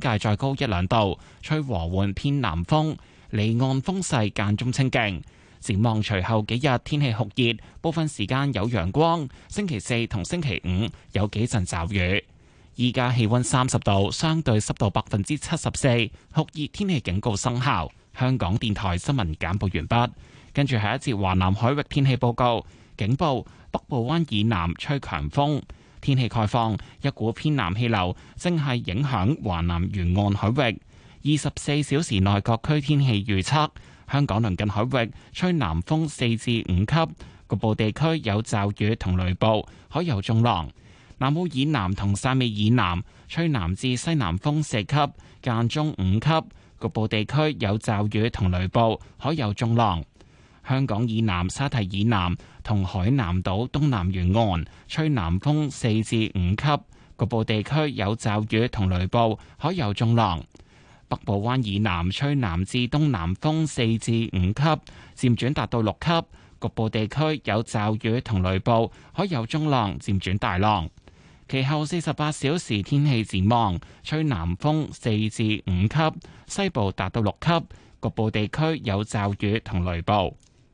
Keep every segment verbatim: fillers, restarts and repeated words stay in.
界再高一兩度，吹和緩偏南風，離岸風勢間中清勁。展望隨後幾日天氣酷熱，部分時間有陽光。星期四同星期五有幾陣驟雨。依家氣溫三十度，相對濕度百分之七十四，酷熱天氣警告生效。香港電台新聞簡報完畢，跟住係一節華南海域天氣報告。警報：北部灣以南吹強風。天氣概況：一股偏南氣流正係影響華南沿岸海域。二十四小時內各區天氣預測：香港鄰近海域吹南風四至五級，局部地區有驟雨同雷暴，海有中浪。南澳以南同汕尾以南吹南至西南風四級，間中五級，局部地區有驟雨同雷暴，海有中浪。香港以南沙堤以南同海南島東南沿岸吹南風四至五級，局部地區有驟雨同雷暴，海有中浪。北部灣以南吹南至東南風四至五級，漸轉達到六級，局部地區有驟雨同雷暴，海有中浪，漸轉大浪。其後四十八小時天氣展望，吹南風四至五級，西部達到六級，局部地區有驟雨同雷暴。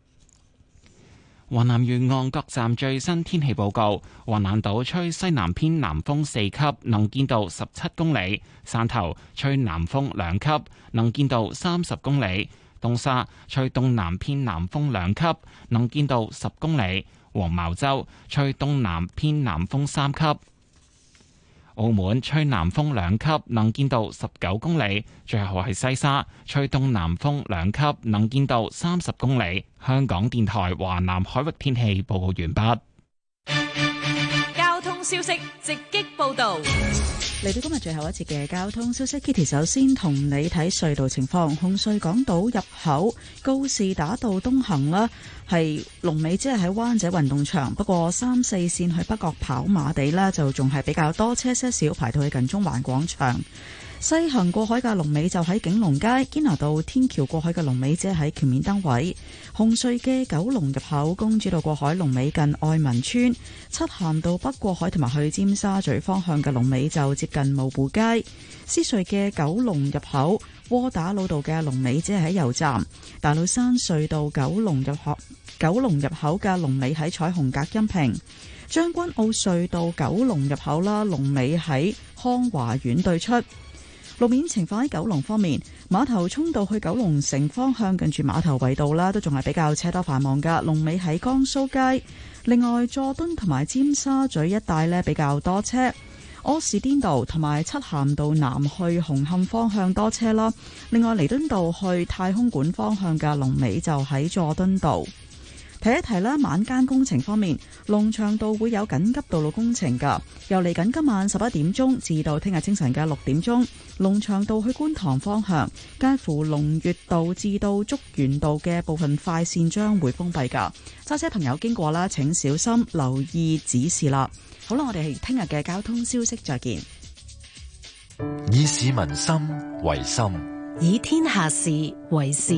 華南沿岸各站最新天氣報告：華南島吹西南偏南風四級，能見度十七公里；汕頭吹南風兩級，能見度三十公里；東沙吹東南偏南風兩級，能見度十公里；黃茅洲吹東南偏南風三級。澳門吹南風兩級，能見度十九公里。最後係西沙吹東南風兩級，能見度三十公里。香港電台華南海域天氣報告完畢。 交通消息直擊報道。 嚟到今日最後一節嘅交通消息 ，Kitty 首先同你睇隧道情況。紅隧港島入口告士打道東行啦，係龍尾，即係喺灣仔運動場。不過三四線去北角跑馬地呢，就仲係比較多車些少，排到去近中環廣場。西行過海嘅龍尾就喺景隆街，堅拿道天橋過海嘅龍尾即係喺橋面燈位。紅隧嘅九龍入口公主道過海龍尾近愛民村，漆咸道北過海同埋去尖沙咀方向嘅龍尾就接近蕪湖街。獅隧嘅九龍入口窩打老道嘅龍尾即係喺油站。大老山隧道九龍入口九龍入口嘅龍尾喺彩虹隔音屏。將軍澳隧道九龍入口啦，龍尾喺康華苑對出。路面情況喺九龍方面，碼頭涌道去九龍城方向近住碼頭圍道啦，都仲係比較車多繁忙噶。龍尾喺江蘇街。另外，佐敦同埋尖沙咀一帶呢比較多車。柯士甸道同埋漆咸道南去紅磡方向多車啦。另外，彌敦道去太空館方向嘅龍尾就喺佐敦道。提一提啦，晚間工程方面，龍翔道會有緊急道路工程噶，由嚟緊今晚十一點鐘至到聽日清晨嘅六點鐘，龍翔道去觀塘方向，介乎龍悅道至到竹園道嘅部分快線將會封閉噶，揸車朋友經過啦，請小心留意指示啦。好啦，我哋係聽日嘅交通消息再見。 以市民心為心， 以天下事為事。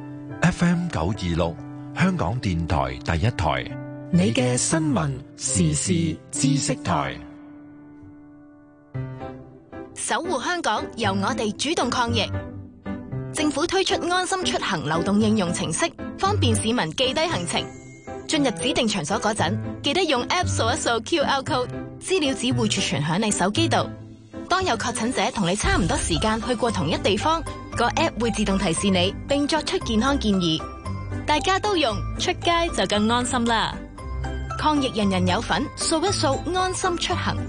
F M 九二六。香港電台第一台， 你嘅新聞時事知識台，守護香港由我哋主動抗疫。政府推出安心出行流動應用程式，方便市民記低行程。進入指定場所嗰陣，記得用 App 掃一掃 Q R code， 資料只會儲存響你手機度。當有確診者同你差唔多時間去過同一地方，個 App 會自動提示你，並作出健康建議。大家都用，出街就更安心啦！抗疫人人有份，掃一掃安心出行。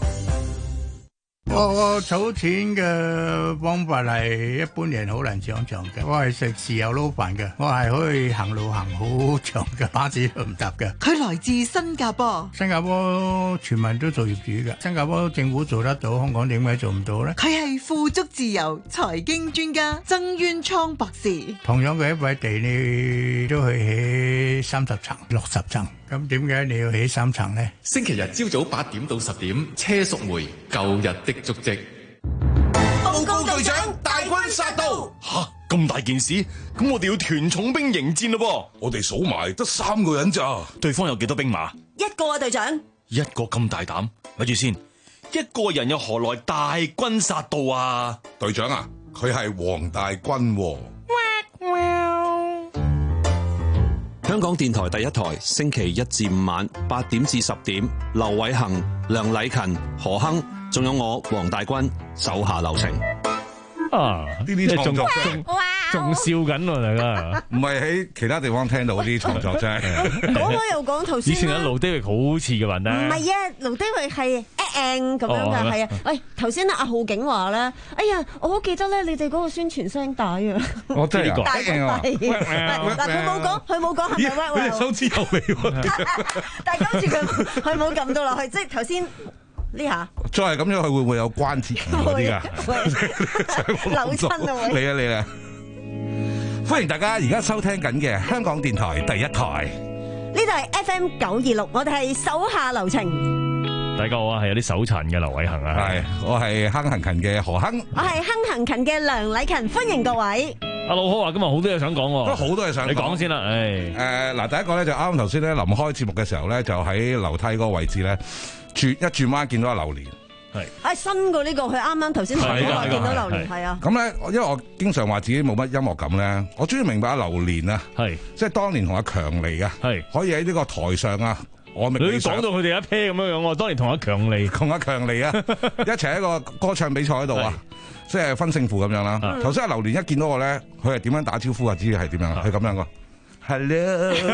我我儲錢嘅方法係一般人好難想象嘅。我係食豉油撈飯嘅，我係可以行路行好長嘅，巴士都唔搭嘅。 佢來自新加坡， 新加坡全民都做業主嘅，新加坡政府做得到，香港點解做唔到呢？ 佢係富足自由財經專家曾淵滄博士。 同樣嘅一塊地，你都可以起三十層、六十層，咁點解你要起三層呢？ 星期日朝早八點到十點，車淑梅舊日的足跡。 報告隊長，大軍殺到！ 吓，咁大件事，咁我哋要團重兵迎戰咯噃。 我哋數埋得三個人咋？ 對方有幾多兵馬？ 一個啊，隊長。 一個咁大膽，咪住先。 一個人又何來大軍殺到啊？ 隊長啊，佢係黃大軍喎。 香港電台第一台，星期一至五晚八點至十點，劉偉恒、梁禮勤、何亨，仲有我黃大軍，手下留情。 啊！呢啲創作仲仲笑緊喎，大家唔係喺其他地方聽到嗰啲創作啫。 講開又講頭先， 以前阿盧迪域好似嘅雲咧， 唔係啊，盧迪域係誒咁樣㗎，係啊。喂，頭先阿浩景話咧，哎呀，我好記得咧，你哋嗰個宣傳聲帶啊， 我真係大聲啊！嗱，佢冇講，佢冇講係咪 Well？ 你隻手指有味喎， 但係今次佢佢冇撳到落去，即係頭先。呢下再係咁樣，佢會唔會有關節嗰啲㗎？ 扭親啊！ 會嚟啊嚟啊！歡迎大家而家收聽緊嘅香港電台第一台。 呢度係 F M 九二六，我哋係手下留情。 大家好啊，係有啲手殘嘅劉偉恒啊， 係我係亨行勤嘅何亨， 我係亨行勤嘅梁禮勤，歡迎各位。 阿老好啊，今日好多嘢想講喎， 都好多嘢想講， 你講先啦。誒誒嗱，第一個咧就啱啱頭先咧臨開節目嘅時候咧，就喺樓梯嗰個位置咧。轉一轉彎見到阿榴蓮， 係啊新過呢個，佢啱啱頭先同我話見到榴蓮，係啊。咁咧，因為我經常話自己冇乜音樂感咧，我終於明白阿榴蓮啊， 係即係當年同阿強尼啊，係可以喺呢個台上啊，我明。你講到佢哋一 pair 咁樣樣，我當年同阿強尼， 同阿強尼啊，一齊喺個歌唱比賽喺度啊，即係分勝負咁樣啦。頭先阿榴蓮一見到我咧，佢係點樣打招呼啊？知係點樣？係咁樣個 ，Hello。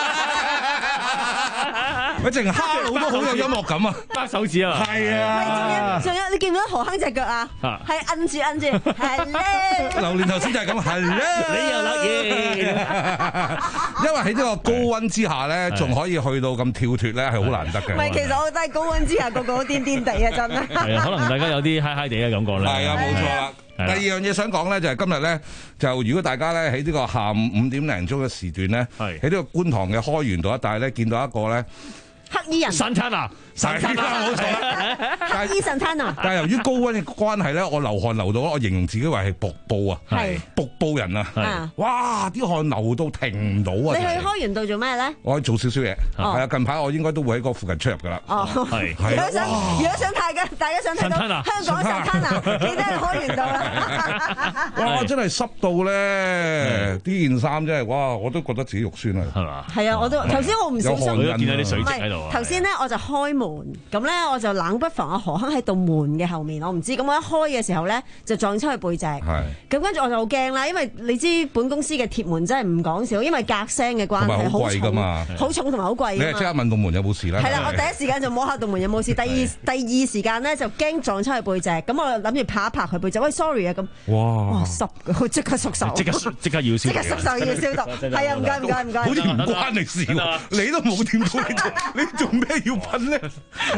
佢淨係hello都好有音樂感啊！ 揸手指啊！ 係啊！ 仲有你見唔見到何亨隻腳啊？係摁住摁住，係咧。 榴蓮頭先就係咁，係咧。 你又甩嘢！ 因為喺呢個高溫之下咧，仲可以去到咁跳脫咧，係好難得嘅。 唔係，其實我真係高溫之下，個個都癲癲地啊！真係。 係啊，可能大家有啲嗨嗨地嘅感覺咧。 係啊，冇錯啦。第二樣嘢想講咧，就係今日咧，就如果大家咧喺呢個下午五點零鐘嘅時段咧，喺呢個觀塘嘅開源道一帶咧，見到一個咧。 黑衣人神探啊！神探啊！冇錯，黑衣神探啊！ 但係由於高溫嘅關係咧，我流汗流到，我形容自己為係瀑布啊，係瀑布人啊，哇！啲汗流到停唔到啊！ 你去開源道做咩咧？ 我去做少少嘢，係啊！近排我應該都會喺嗰附近出入噶啦。哦，係。如果想，如果想大家大家想睇到香港神探啊，記得去開源道啦！哇！真係濕到咧，呢件衫真係哇！我都覺得自己肉酸啊，係嘛？ 係啊！我都頭先我唔小心見到啲水漬喺度。 頭先咧我就開門，咁咧我就冷不防阿何亨喺度門嘅後面，我唔知，咁我一開嘅時候咧就撞出去背脊，咁跟住我就好驚啦，因為你知本公司嘅鐵門真係唔講笑，因為隔聲嘅關係好貴㗎嘛，好重同埋好貴。 你係即刻問道門有冇事咧？ 係啦，我第一時間就摸下道門有冇事，第二第二時間咧就驚撞出去背脊，咁我諗住拍一拍佢背脊，喂 sorry 啊咁，哇濕嘅，即刻縮手， 即刻即刻要消， 即刻縮手要消毒，係啊唔該唔該唔該， 好似唔關你事喎，你都冇掂到，你做你做咩要噴咧？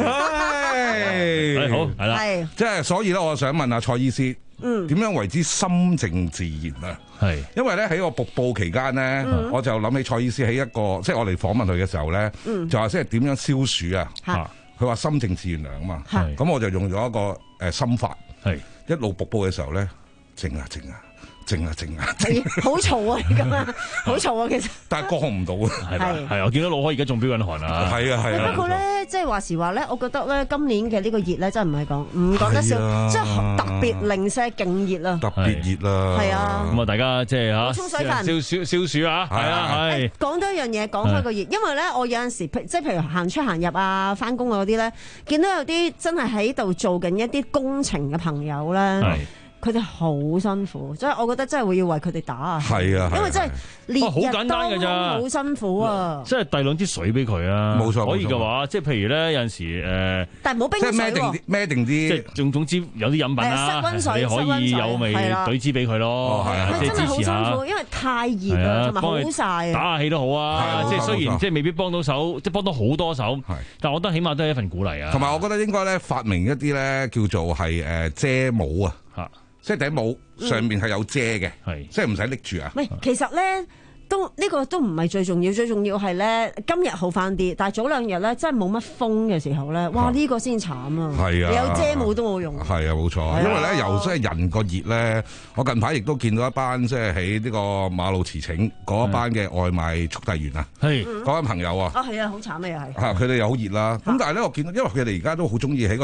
唉， 好係啦， 係即係所以咧，我想問下蔡醫師，嗯，點樣為之心靜自然啊？係，因為咧喺個瀑布期間咧，我就諗起蔡醫師喺一個即係我哋訪問佢嘅時候咧，就話即係點樣消暑啊？佢話心靜自然涼啊嘛，咁我就用咗一個誒心法，係一路瀑布嘅時候咧，靜啊靜啊。靜啊靜啊， 好嘈啊咁啊，好嘈啊其實。 但係降唔到啊，係係係，我見到老開而家仲飆緊汗啊， 係啊係啊。 不過咧，即係話時話咧，我覺得咧今年嘅呢個熱咧真係唔係講唔講得少，即係特別零舍勁熱啊， 特別熱啊， 係啊。 咁啊，大家即係嚇沖水分， 消消消暑啊，係啊係。 講多一樣嘢，講開個熱，因為咧我有陣時即係譬如行出行入啊、翻工嗰啲咧，見到有啲真係喺度做緊一啲工程嘅朋友咧。佢哋好辛苦，所以我覺得真係會要為佢哋打啊！係啊，因為真係烈日當空，好辛苦啊！ 即係遞兩支水俾佢啊！ 冇錯， 可以嘅話，即係譬如咧有陣時誒， 但係唔好冰水喎， 即係孭定啲，孭定啲， 即係總總之有啲飲品啦，你可以有咪懟支俾佢咯，係啊，即係支持下。 因為太熱啊，同埋好曬， 打下氣都好啊！即係雖然即係未必幫到手，即係幫到好多手，但係我覺得起碼都係一份鼓勵啊！ 同埋我覺得應該咧發明一啲咧叫做係誒遮帽啊！即係頂帽上面係有遮嘅，係即係唔使拎住啊！ 唔係，其實咧都呢、呢個都唔係最重要，最重要係咧今日好翻啲，但係早兩日咧真係冇乜風嘅時候咧，哇呢、呢個先慘啊！係啊，你有遮帽都冇用。 係啊，冇錯，啊、因為咧由即係人個熱咧，我近排亦都見到一班即係喺呢個馬路馳騁嗰一班嘅外賣速遞員啊，係嗰班朋友啊， 啊係啊，好慘啊又係。 嚇佢哋又好熱啦，咁但係咧我見到，因為佢哋而家都好中意喺個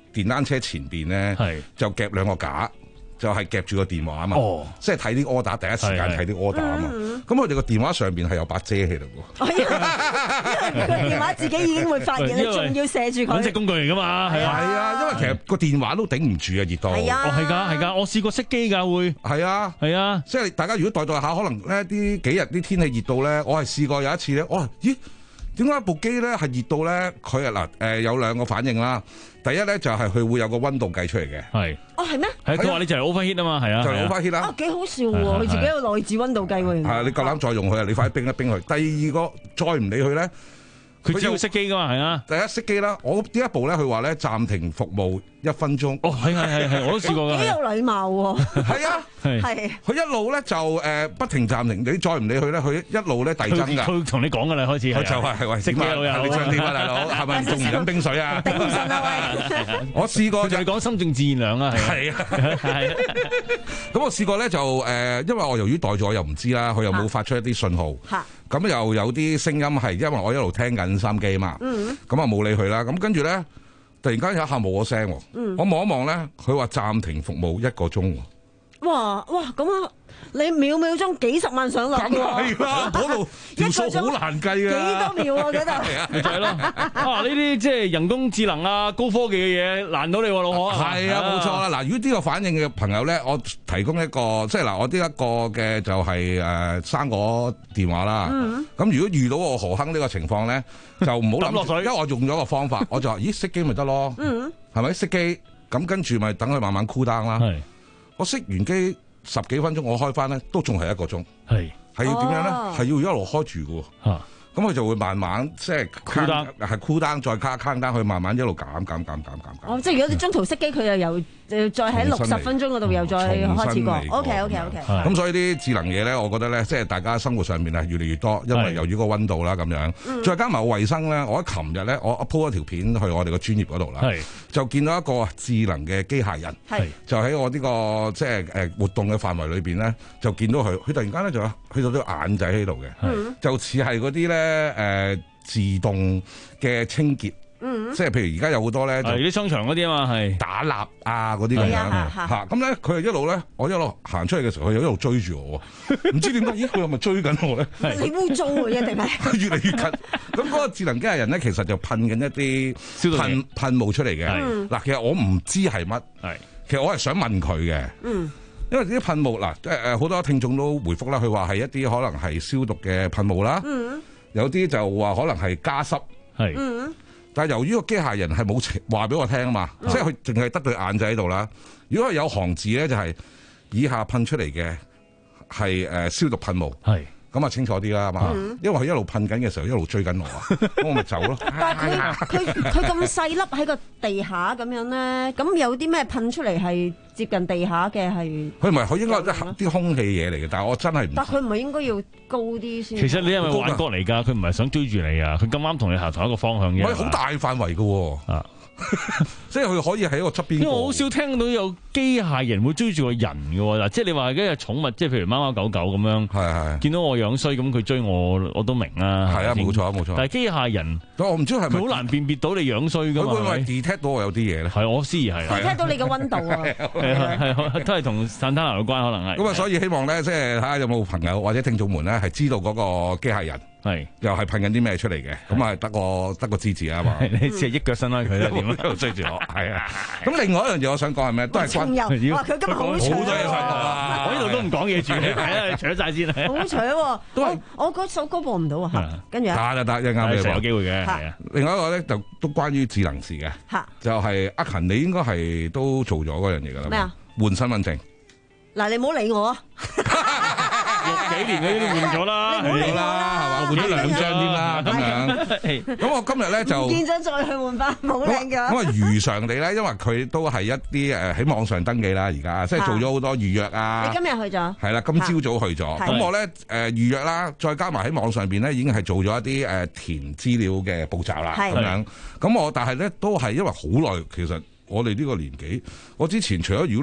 電單車前邊咧就夾兩個架。就係夾住個電話啊嘛，哦、即係睇啲 order，第一時間睇啲 order 啊嘛。咁佢哋個電話上邊係有把遮喺度喎。因為佢個電話自己已經會發現，你仲要射住佢。 揾隻工具嚟㗎嘛，係啊。 係啊，因為其實個電話都頂唔住啊，熱到。 係啊。 哦，係㗎，係㗎，我試過熄機㗎會。 係啊， 係啊。 即係大家如果代代下，可能咧啲幾日啲天氣熱到咧，我係試過有一次咧，我咦點解部機咧係熱到咧？佢啊嗱誒有兩個反應啦。第一咧就係佢會有個溫度計出嚟嘅， 係哦係咩？ 係佢話你就係 overheat 啊嘛，係啊， 就係 overheat 啦。 啊幾好笑喎！佢自己有內置溫度計喎。 係啊，你夠膽再用佢啊？你快啲冰一冰佢。第二個再唔理佢咧， 佢只要熄機噶嘛，係啊。 第一熄機啦，我呢一步咧，佢話咧暫停服務一分鐘。 哦，係係係係，我都試過㗎。 幾有禮貌喎。 係啊，係。佢一路咧就誒不停暫停，你再唔理佢咧，佢一路咧遞增㗎。 佢同你講㗎啦，開始。佢就係係喂，熄機老友，你想點啊，大佬？係咪仲唔飲冰水啊？ 頂唔順啊喂！ 我試過就係講心靜自然涼啊， 係啊，係。咁我試過咧就誒，因為我由於袋咗我又唔知啦，佢又冇發出一啲信號。嚇。咁又有啲聲音係，因為我一路聽緊收音機嘛。嗯。咁啊冇理佢啦，咁跟住咧。突然間有一下冇咗聲，嗯、我望一望咧，佢話暫停服務一個鐘。 哇哇咁啊！你秒秒鐘幾十萬上落喎， 係啦，嗰度條數好難計嘅， 幾多秒啊嗰度？ 咪就係咯，啊呢啲即係人工智能啊、高科技嘅嘢難到你喎，老何。 係啊，冇錯啦。嗱，如果呢個反應嘅朋友咧，我提供一個，即係嗱，我呢一個嘅就係誒生果電話啦。咁如果遇到我何亨呢個情況咧，就唔好諗落水，因為我用咗個方法，我就話咦熄機咪得咯，係咪熄機？咁跟住咪等佢慢慢 cool down 啦。我熄完機。十幾分鐘我開翻咧，都仲係一個鐘，係係要點樣咧？係、哦、要一路開住嘅，咁佢、啊、就會慢慢即係 cool down，係 cool down再加 count down，佢慢慢一路減減減減減減。 哦，即係如果你中途熄機，佢又由再喺六十分鐘嗰度又再開始過。O K O K O K。 咁所以啲智能嘢咧，我覺得咧，即係大家生活上面係越嚟越多，因為由於個溫度啦咁樣，嗯、再加埋個衞生咧。我喺琴日咧，我 po 一條片去我哋個專業嗰度啦，就見到一個智能嘅機械人，就喺我呢個即係誒活動嘅範圍裏邊咧，就見到佢，佢突然間咧就去到啲眼仔喺度嘅，就似係嗰啲咧誒自動嘅清潔。嗯，即係譬如而家有好多咧，就啲商場嗰啲啊嘛，係打蠟啊嗰啲咁樣嚇，咁咧佢係一路咧，我一路行出去嘅時候，佢又一路追住我喎，唔知點解，咦佢係咪追緊我咧？ 你污糟嘅一定係越嚟越近。咁嗰個智能機械人咧，其實就噴緊一啲噴噴霧出嚟嘅。嗱，其實我唔知係乜，係其實我係想問佢嘅，嗯，因為啲噴霧嗱，誒誒好多聽眾都回覆啦，佢話係一啲可能係消毒嘅噴霧啦，嗯，有啲就話可能係加濕，係，嗯。但係由於個機械人係冇話俾我聽啊嘛，嗯、即係佢淨係得對眼仔喺度啦。如果係有行字咧，就係、是、以下噴出嚟嘅係誒消毒噴霧，係咁啊清楚啲啦嘛。嗯、因為佢一路噴緊嘅時候，一路追緊我啊，咁我咪走咯。 但係佢佢佢咁細粒喺個地下咁樣咧，咁有啲咩噴出嚟係接近地下嘅係？ 佢唔係，佢應該係啲空氣嘢嚟嘅，但係我真係唔。 但佢唔係應該要高啲先？ 其實你係咪幻覺嚟㗎？佢唔係想追住你啊！佢咁啱同你行同一個方向嘅。 唔係好大範圍嘅喎。啊！即係佢可以喺一個側邊。因為我好少聽到有機械人會追住個人嘅喎。嗱，即係你話嗰隻寵物，即係譬如貓貓狗狗咁樣，係係見到我樣衰咁，佢追我我都明啦。係啊，冇錯冇錯。但係機械人，我唔知係咪好難辨別到你樣衰㗎嘛？ 佢會唔會 detect 到我有啲嘢咧？ 係我思疑係。 detect 到你嘅溫度啊！ 係係都係同散攤流有關，可能係。 咁啊，所以希望咧，即係睇下有冇朋友或者聽眾們咧，係知道嗰個機械人。係又係噴緊啲咩出嚟嘅？咁啊得個得個支持啊嘛！ 你只係益腳伸開佢啦，點樣喺度追住我？係啊！ 咁另外一樣嘢我想講係咩？都係關。 哇！佢今日好搶， 好多嘢想講啊！ 我呢度都唔講嘢住，係啊，搶曬先啊！ 好搶喎！都係我嗰首歌播唔到啊！跟住得得得，一啱你有機會嘅。係啊！ 另外一個咧就都關於智能事嘅，就係阿勤，你應該係都做咗嗰樣嘢㗎啦。咩啊？換身份證。 嗱，你唔好理我啊！ 六幾年嗰啲都換咗啦， 換咗啦， 係嘛？換咗兩張添啦，咁樣。咁我今日咧就見咗再去換翻，冇靚㗎。 咁啊，如常地咧，因為佢都係一啲誒喺網上登記啦，而家即係做咗好多預約啊。 你今日去咗？係啦，今朝早去咗。咁我咧誒預約啦，再加埋喺網上邊咧，已經係做咗一啲誒填資料嘅步驟啦，咁樣。咁我但係咧都係因為好耐，其實我哋呢個年紀，我之前除咗如果你話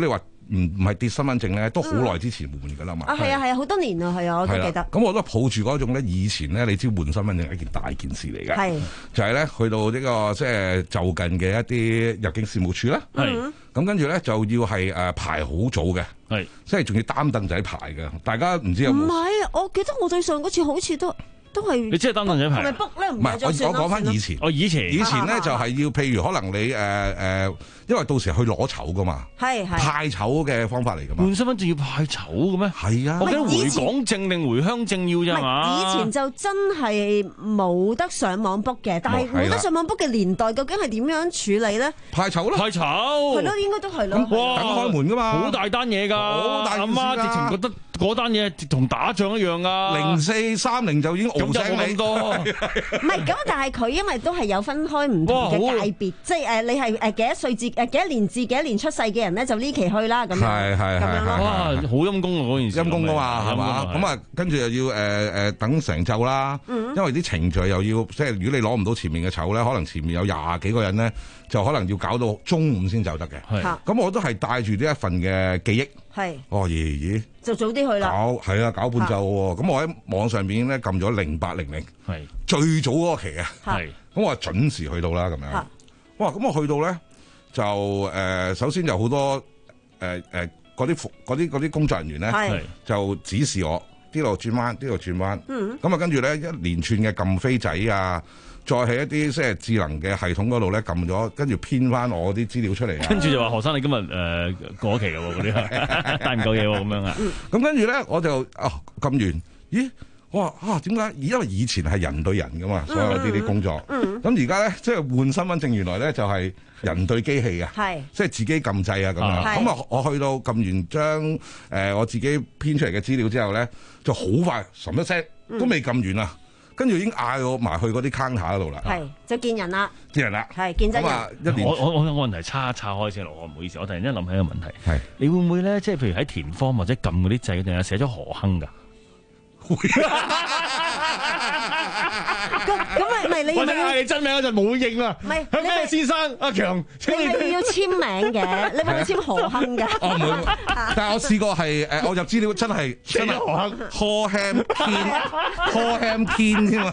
唔唔係跌身份證咧，都好耐之前換㗎啦嘛。 啊，係啊係啊，好多年啊，係啊，我都記得。 咁我都抱住嗰種咧，以前咧，你知換身份證係一件大件事嚟嘅， 係就係咧去到呢個即係就近嘅一啲入境事務處啦。係咁跟住咧就要係誒排好早嘅，係即係仲要擔凳仔排嘅。大家唔知有冇？ 唔係，我記得我對上嗰次好似都。都係你即係擔凳仔排， 係咪 book 咧？唔係，我我講翻以前， 我以前以前咧就係要，譬如可能你誒誒，因為到時去攞籌噶嘛， 係係派籌嘅方法嚟噶嘛。 換身份證要派籌嘅咩？ 係啊， 我記得回港證定回鄉證要啫嘛。 以前就真係冇得上網 book 嘅，但係冇得上網 book 嘅年代，究竟係點樣處理咧？ 派籌咯， 派籌係咯，應該都係咯。 哇， 等開門噶嘛， 好大單嘢㗎， 好大件事㗎。 阿媽直情覺得嗰單嘢同打仗一樣㗎。 零四三零就已經傲醒你多。 唔係咁，但係佢因為都係有分開唔同嘅界別，即係誒你係誒幾多歲至誒幾多年至幾多年出世嘅人咧，就呢期去啦咁樣。 係係係哇，好陰公啊嗰件事。 陰公㗎嘛係嘛？咁啊，跟住又要誒誒等成晝啦，因為啲程序又要即係如果你攞唔到前面嘅籌咧，可能前面有廿幾個人咧，就可能要搞到中午先走得嘅。係。咁我都係帶住呢一份嘅記憶。係。哦，爺爺。就早啲去啦。搞係啊，搞半晝喎。咁我喺網上邊咧撳咗零八零零。係。最早嗰個期啊。係。咁我準時去到啦，咁樣。哇！咁我去到咧就誒，首先有好多誒誒嗰啲服嗰啲嗰啲工作人員咧，就指示我呢度轉彎，呢度轉彎。嗯。咁啊，跟住咧一連串嘅撳飛仔啊！再喺一啲即係智能嘅系統嗰度咧撳咗，跟住編翻我啲資料出嚟。 跟住就話何生你今日誒、呃、過期嘅喎，嗰啲帶唔夠嘢喎，咁樣啊。 咁跟住咧我就啊撳完，咦？我話啊點解？因為以前係人對人噶嘛，所有呢啲工作。咁而家咧即係換身份證，原來咧就係人對機器啊。係。即係自己撳掣啊咁樣。咁啊，我去到撳完張誒、呃、我自己編出嚟嘅資料之後咧，就好快，乜一聲都未撳完啊！跟住已經嗌我埋去嗰啲 counter 嗰度啦， 係就見人啦， 見人啦， 係見真人。 一年我我我個問題叉叉開先咯，我唔好意思，我突然間諗起一個問題，係你會唔會咧？即係譬如喺填方或者撳嗰啲掣，定係寫咗何亨㗎？會。 咁咪咪你？ 我哋嗌你真名嗰陣冇應啊！唔係咩先生阿強， 你咪要簽名嘅，你咪要簽何亨㗎？ 哦唔會，但係我試過係誒，我入資料真係真係何亨 ，Horham Ken，Horham Ken 添嘛。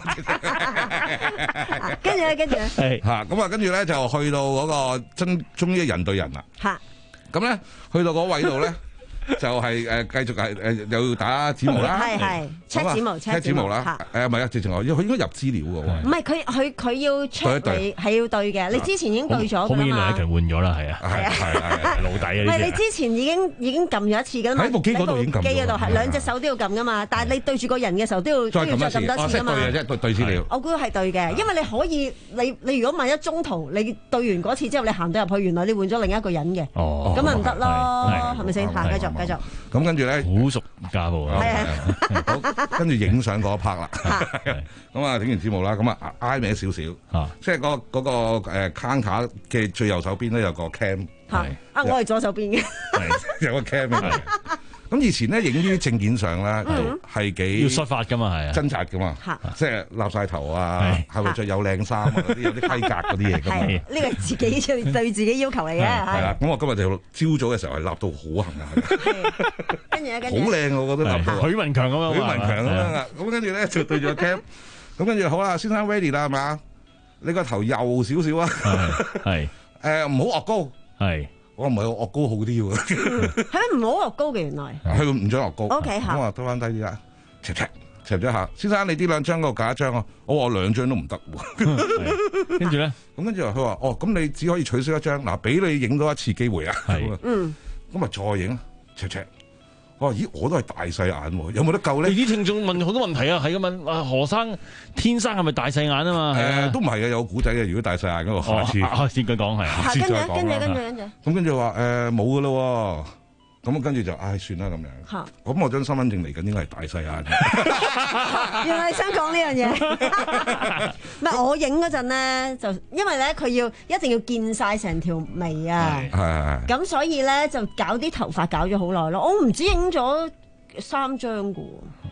跟住咧，跟住咧， 係嚇咁啊！跟住咧就去到嗰個真終於人對人啦。嚇咁咧，去到嗰位度咧。就係誒繼續係誒又要打指模啦， 係係 check 指模 check 指模啦，誒唔係啊，直情話佢應該入資料嘅喎。 唔係佢佢佢要 check 你係要對嘅，你之前已經對咗㗎嘛。 後面梁禮勤換咗啦，係啊， 係係係老底啊！ 唔係你之前已經已經撳咗一次㗎嘛， 喺部機嗰度已經撳咗。 機嗰度係兩隻手都要撳㗎嘛，但係你對住個人嘅時候都要都要再撳多次㗎嘛。 對嘅啫，對對資料。 我估係對嘅，因為你可以你你如果萬一中途你對完嗰次之後，你行到入去，原來你換咗另一個人嘅，咁咪唔得咯，係咪先？嚇，繼續繼續。咁跟住咧， 好熟家務啊！ 好，跟住影相嗰一 part 啦。咁啊，整完節目啦，咁啊挨歪少少，即係嗰嗰個誒 counter 嘅最右手邊咧有個 cam。 係啊，我係左手邊嘅。 有個 cam。咁以前咧影呢啲證件相咧係幾要xuất發噶嘛，係啊， 掙扎噶嘛，即係立晒頭啊，係咪着有靚衫啊嗰啲有啲規格嗰啲嘢㗎嘛。 係呢個自己要對自己要求嚟嘅。係啦，咁我今日就朝早嘅時候係立到好行啊， 跟住跟住好靚我覺得立到。 許文強咁樣， 許文強咁樣啊，咁跟住咧就對住個 cam，咁跟住好啦，先生 ready 啦係嘛？你個頭右少少啊， 係誒唔好惡高，係。我唔係我惡高好啲喎， 係唔好惡高嘅原來， 係唔想惡高。 O K 好， 我話多翻低啲啦，斜斜斜咗下，先生你呢兩張嗰度夾一張啊，我話我兩張都唔得喎。 跟住咧， 咁跟住佢話哦，咁你只可以取消一張，嗱俾你影多一次機會啊。係，嗯，咁咪再影斜斜。我話咦，我都係大細眼喎，有冇得救咧？ 啲聽眾問好多問題啊，係咁問啊，何生天生係咪大細眼啊嘛？ 誒，都唔係嘅，有古仔嘅。如果大細眼嗰個，下次下次佢講係， 下次再講啦。 跟住跟住跟住， 咁跟住話誒冇噶咯，咁跟住就唉算啦咁樣。嚇！咁我張身份證嚟緊應該係大細眼。 原來想講呢樣嘢。唔係我影嗰陣咧，就因為咧佢要一定要見晒成條眉啊。係係係。咁所以咧就搞啲頭髮搞咗好耐咯。我唔止影咗三張㗎喎。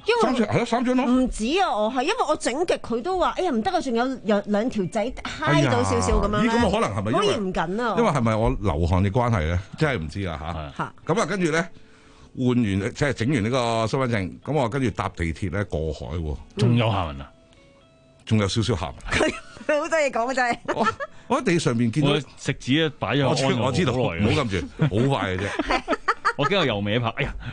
三張係咯，三張咯。 唔止啊，我係因為我整極佢都話，哎呀唔得啊，仲有有兩條仔揩到少少咁樣咧。 咦，咁可能係咪好嚴謹啊？ 因為係咪我流汗嘅關係咧？真係唔知啊嚇。咁啊，跟住咧換完即係整完呢個身份證，咁我跟住搭地鐵咧過海喎。 仲有下文啊？仲有少少下文。 佢好多嘢講嘅真係。 我我喺地上面見到食指咧擺咗， 我知道，唔好撳住，好快嘅啫。 我驚我又歪拍，哎呀！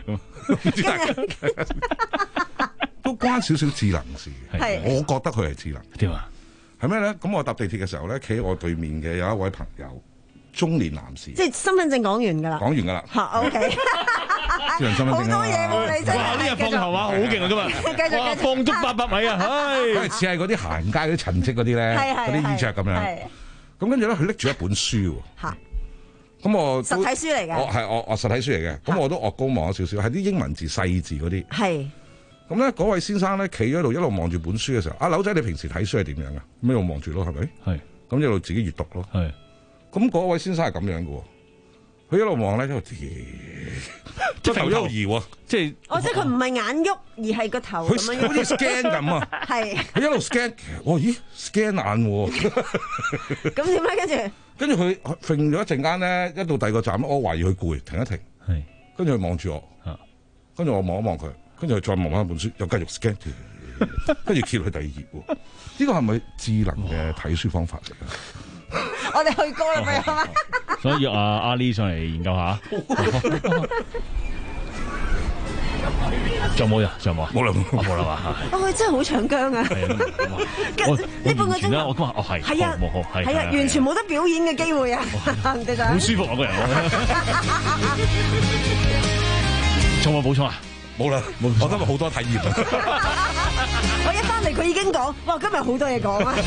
都關少少智能事嘅，我覺得佢係智能。 點啊？ 係咩咧？咁我搭地鐵嘅時候咧，企喺我對面嘅有一位朋友，中年男士。 即係身份證講完㗎啦。 講完㗎啦。 嚇 OK。 智能身份證啊！ 好多嘢喎，你真係。 哇！呢日放頭話好勁啊，今日。 繼續。 放足八百米啊！唉。 佢係似係嗰啲行街嗰啲陳跡嗰啲咧，嗰啲衣着咁樣。咁跟住咧，佢拎住一本書喎。嚇。咁我實體書嚟嘅。 我係我我實體書嚟嘅。咁我都惡高望咗少少，係啲英文字細字嗰啲。係。咁咧，嗰位先生咧，企喺度一路望住本書嘅時候，阿柳仔，你平時睇書係點樣啊？咁一路望住咯，係咪？係。咁一路自己閲讀咯。係。咁嗰位先生係咁樣嘅喎，佢一路望咧，一路個頭一路搖啊，即係。哦，即係佢唔係眼喐，而係個頭咁樣。佢好似 scan 咁啊。係。佢一路 scan，我咦 scan 眼喎。 咁點咧？跟住。 跟住佢揈咗一陣間咧，一到第二個站，我懷疑佢攰，停一停。係。跟住佢望住我，跟住我望一望佢。跟住佢再望翻本書，又繼續 scan， 跟住揭去第二頁喎。呢個係咪智能嘅睇書方法嚟㗎？ 我哋去過啦，咪係嘛？ 所以要阿阿 Lee 上嚟研究下。仲有冇呀？仲有冇啊？冇啦，冇啦嘛。 哦，真係好搶姜啊！呢半個鐘啦，我今日哦係， 係啊，係啊，完全冇得表演嘅機會啊！ 好舒服啊，個人。仲有冇補充啊？ 冇啦，我今日好多體驗啊！ 我一翻嚟佢已經講，哇！今日好多嘢講啊！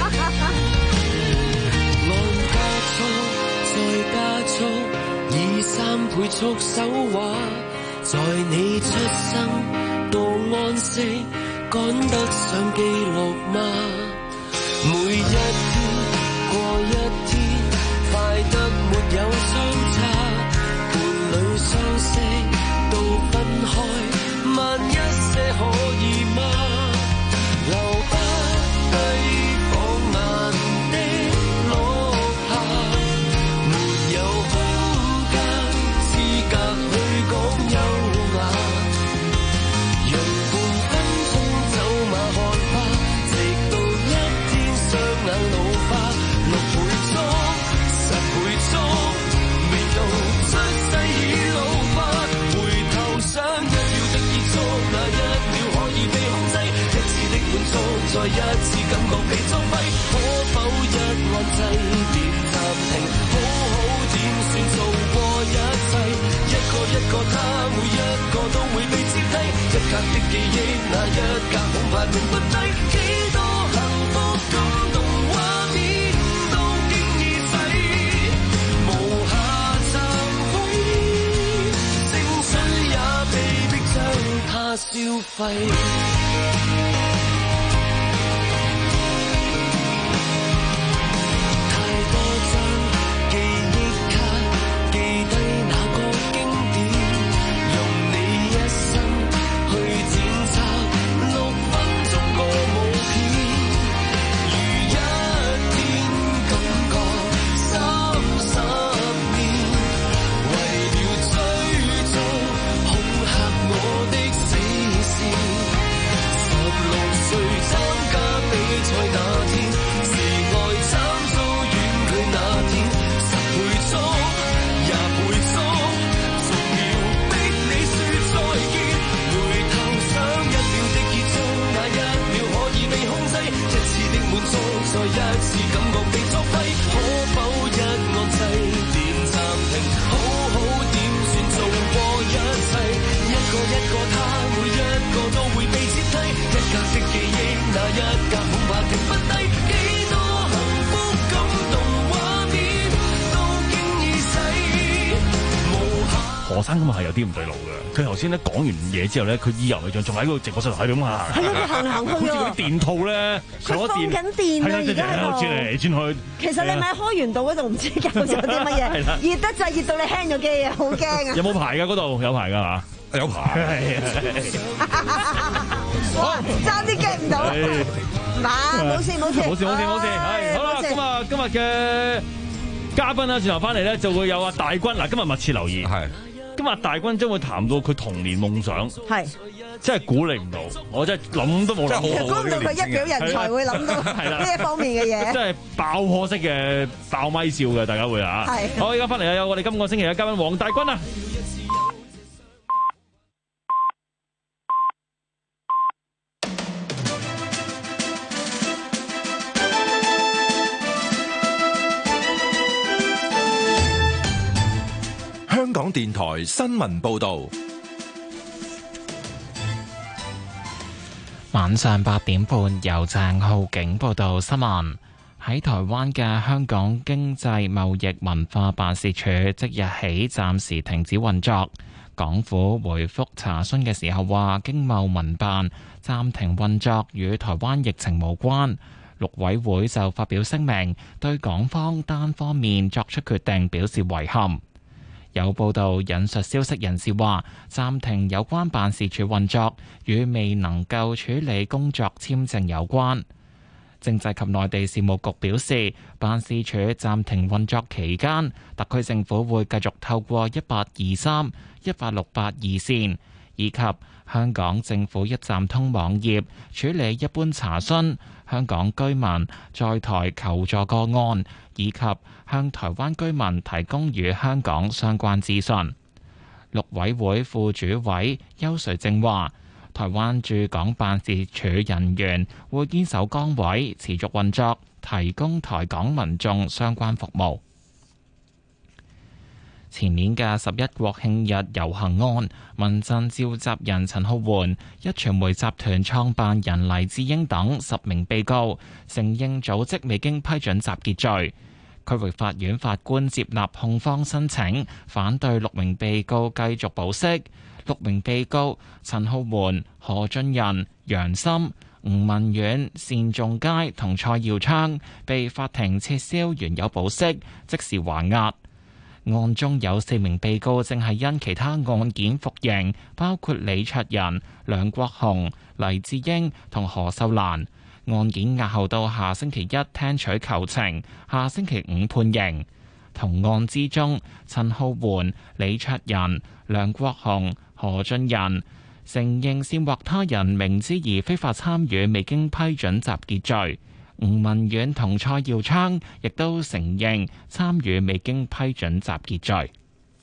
按加速再加速，以三倍速手畫，在你出生到安息，趕得上記錄嗎？每一天過一天，快得沒有相差，伴侶相識到分開，萬一些可以嗎？留不低放慢的落下，沒有空間資格去講優雅，讓半分鐘走馬看花，直到一天雙眼老花，六倍速十倍速，未到出世已老化，回頭想一秒的結束，那一秒可以被控制，一次的滿足，再一次感覺被作廢，可否一按掣點暫停，好好點算做過一切，一個一個他，每一個都會被接替，一格的記憶，那一格恐怕停不低，幾多幸福感動畫面都經已洗，無暇慚愧，精髓也被迫將它消費。 何生今日係有啲唔對路嘅，佢頭先咧講完嘢之後咧，佢意猶未盡，仲喺嗰個直播室度喺咁行。 係啊，佢行嚟行去啊， 好似嗰啲電套咧， 佢放緊電啊，而家喺度轉嚟轉去。 其實你咪喺開源道嗰度唔知搞咗啲乜嘢，熱得滯熱到你輕咗機啊，好驚啊！ 有冇牌㗎嗰度？有牌㗎嘛？ 有排。 哇！爭啲 get 唔到，嗱，冇事冇事， 冇事冇事冇事，係好啦，咁啊今日嘅嘉賓啦，轉頭翻嚟咧就會有阿大軍，嗱，今日密切留意，係今日大軍將會談到佢童年夢想，係真係估你唔到，我真係諗都冇諗到， 估唔到佢一表人才會諗到呢一方面嘅嘢， 真係爆破式嘅爆咪笑嘅，大家會啊，係好，而家翻嚟有我哋今個星期嘅嘉賓黃大軍啊。 香港電台新聞報道， 晚上八點半由鄭浩景報道新聞。喺台灣嘅香港經濟貿易文化辦事處即日起暫時停止運作。港府回覆查詢嘅時候話，經貿文辦暫停運作與台灣疫情無關。陸委會就發表聲明，對港方單方面作出決定表示遺憾。有報道引述消息人士話，暫停有關辦事處運作與未能夠處理工作簽證有關。政制及內地事務局表示，辦事處暫停運作期間，特區政府會繼續透過一八二三、一八六八二線以及香港政府一站通網頁處理一般查詢、香港居民在台求助個案，以及向台灣居民提供與香港相關資訊。陸委會副主委邱垂正話，台灣駐港辦事處人員會堅守崗位，持續運作，提供台港民眾相關服務。前年嘅十一國慶日遊行案，民陣召集人陳浩桓、一傳媒集團創辦人黎智英等十名被告承認組織未經批准集結罪。區域法院法官接納控方申請，反對六名被告繼續保釋。六名被告陳浩桓、何俊仁、楊森、吳文遠、單仲偕同蔡耀昌被法庭撤銷原有保釋，即時還押。案中有四名被告正係因其他案件服刑，包括李卓人、梁國雄、黎智英同何秀蘭。案件押後到下星期一聽取求情，下星期五判刑。同案之中，陳浩桓、李卓人、梁國雄、何俊仁承認煽惑他人明知而非法參與未經批准集結罪。吳文遠同蔡耀昌亦都承認參與未經批准集結罪。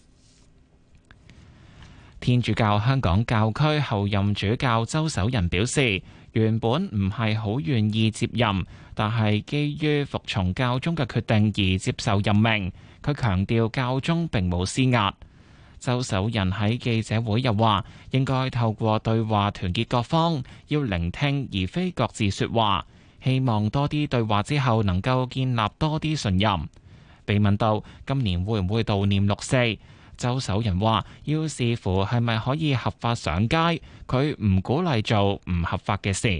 天主教香港教區候任主教周守仁表示，原本唔係好願意接任，但係基於服從教宗嘅決定而接受任命。佢強調教宗並冇施壓。周守仁喺記者會又話，應該透過對話團結各方，要聆聽而非各自說話。希望多啲對話之後能夠建立多啲信任。被問到今年會唔會悼念六四，周守仁話要視乎係咪可以合法上街，佢唔鼓勵做唔合法嘅事。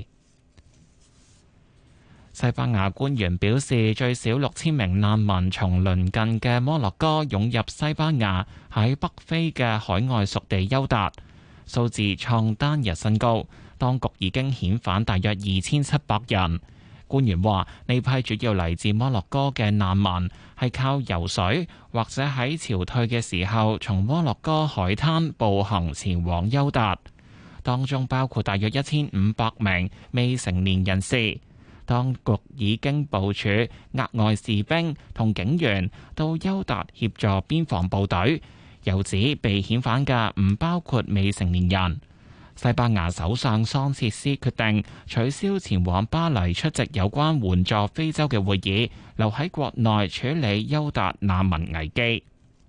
西班牙官員表示，最少六千名難民從鄰近嘅摩洛哥湧入西班牙，喺北非嘅海外屬地休達，數字創單日新高。當局已經遣返大約二千七百人。官員話，呢批主要嚟自摩洛哥嘅難民係靠游水或者喺潮退嘅時候從摩洛哥海灘步行前往休達，當中包括大約一千五百名未成年人士。當局已經部署額外士兵同警員到休達協助邊防部隊，又指被遣返嘅唔包括未成年人。西班牙首相桑切斯決定取消前往巴黎出席有關援助非洲嘅會議，留喺國內處理休達難民危機。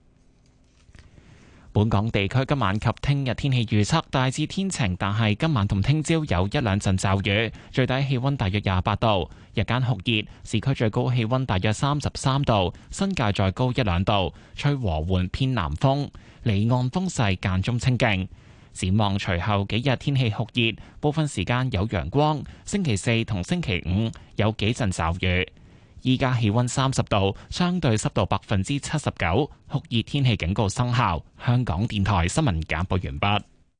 本港地區今晚及聽日天氣預測大致天晴，但係今晚同聽朝有一兩陣驟雨，最低氣溫大約廿八度，日間酷熱，市區最高氣溫大約三十三度，新界再高一兩度，吹和緩偏南風，離岸風勢間中清勁。展望隨後幾日天氣酷熱，部分時間有陽光。星期四同星期五有幾陣驟雨。依家氣溫三十度，相對濕度百分之七十九，酷熱天氣警告生效。香港電台新聞簡報完畢。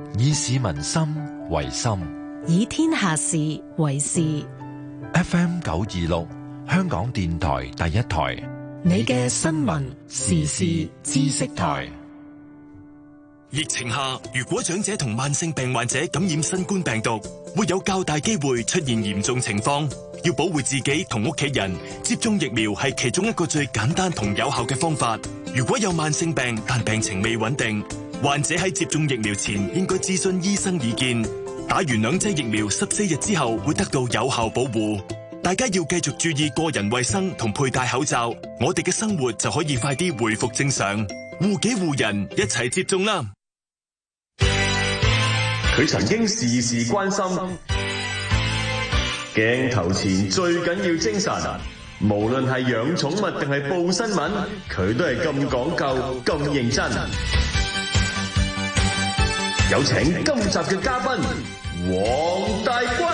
以市民心為心， 以天下事為事。 F M 九二六，香港電台第一台， 你嘅新聞時事知識台。 疫情下，如果長者同慢性病患者感染新冠病毒，會有較大機會出現嚴重情況。要保護自己同屋企人，接種疫苗係其中一個最簡單同有效嘅方法。如果有慢性病但病情未穩定，患者喺接種疫苗前應該諮詢醫生意見。打完兩劑疫苗十四日之後會得到有效保護。大家要繼續注意個人衛生同佩戴口罩，我哋嘅生活就可以快啲回復正常。護己護人，一齊接種啦！ 佢曾經事事關心，鏡頭前最緊要精神。無論係養寵物定係報新聞，佢都係咁講究、咁認真。有請今集嘅嘉賓黃大軍。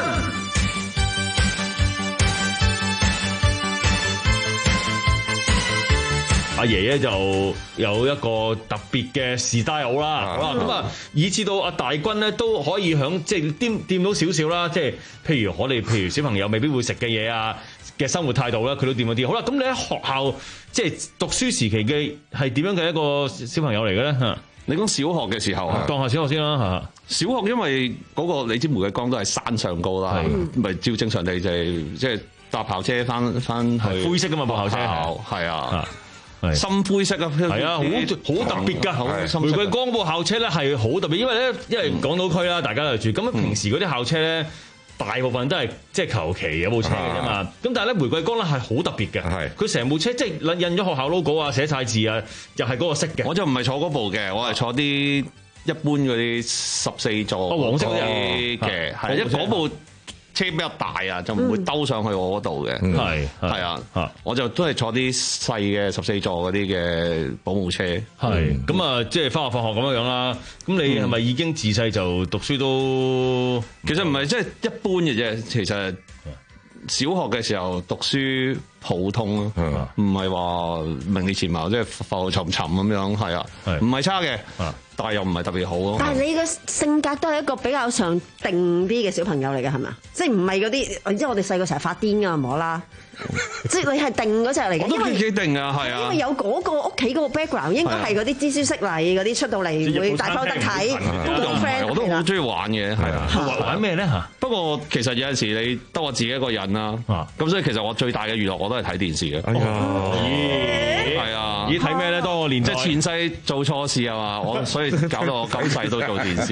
阿爺爺就有一個特別嘅 style 啦，好啦，咁啊，以至到阿大軍咧都可以響即係掂掂到少少啦，即係譬如我哋譬如小朋友未必會食嘅嘢啊嘅生活態度啦，佢都掂咗啲。好啦，咁你喺學校即係讀書時期嘅係點樣嘅一個小朋友嚟嘅咧？嚇， 你講小學嘅時候， 當下小學先啦嚇。 小學因為嗰個你知玫瑰崗都係山上高啦，咪照正常地就係即係搭校車翻翻去灰色噶嘛，部校車係啊。深灰色啊， 係啊，好好特別㗎。玫瑰崗部校車咧係好特別，因為咧因為港島區啦，大家都住咁。平時嗰啲校車咧，大部分都係即係求其有部車嘅啫嘛。咁但係咧玫瑰崗咧係好特別嘅，佢成部車即係印咗學校 logo 啊，寫晒字啊，又係嗰個色嘅。 我就唔係坐嗰部嘅，我係坐啲一般嗰啲十四座黃色啲嘅，係因為嗰部車比較大啊，就唔會兜上去我嗰度嘅。係係啊，我就都係坐啲細嘅十四座嗰啲嘅保姆車。 係咁啊，即係翻學放學咁樣樣啦。咁你係咪已經自細就讀書都？ 其實唔係，即係一般嘅啫。其實小學嘅時候讀書普通咯，唔係話名列前茅，即係浮浮沉沉咁樣。係啊，唔係差嘅。但係又唔係特別好咯。 但係你嘅性格都係一個比較上定啲嘅小朋友嚟嘅，係咪？即係唔係嗰啲，然之後我哋細個成日發癲㗎，唔好啦。即係你係定嗰隻嚟嘅。 我都幾定啊，係啊。 因為有嗰個屋企嗰個 background，應該係嗰啲知書識禮嗰啲出到嚟會大方得體，都好 friend。 我都好中意玩嘅，係啊。 玩咩咧嚇？ 不過其實有陣時你得我自己一個人啦，咁所以其實我最大嘅娛樂我都係睇電視嘅。係啊。 咦？睇咩咧？當我年即係前世做錯事啊嘛，我所以搞到我九世都做電視。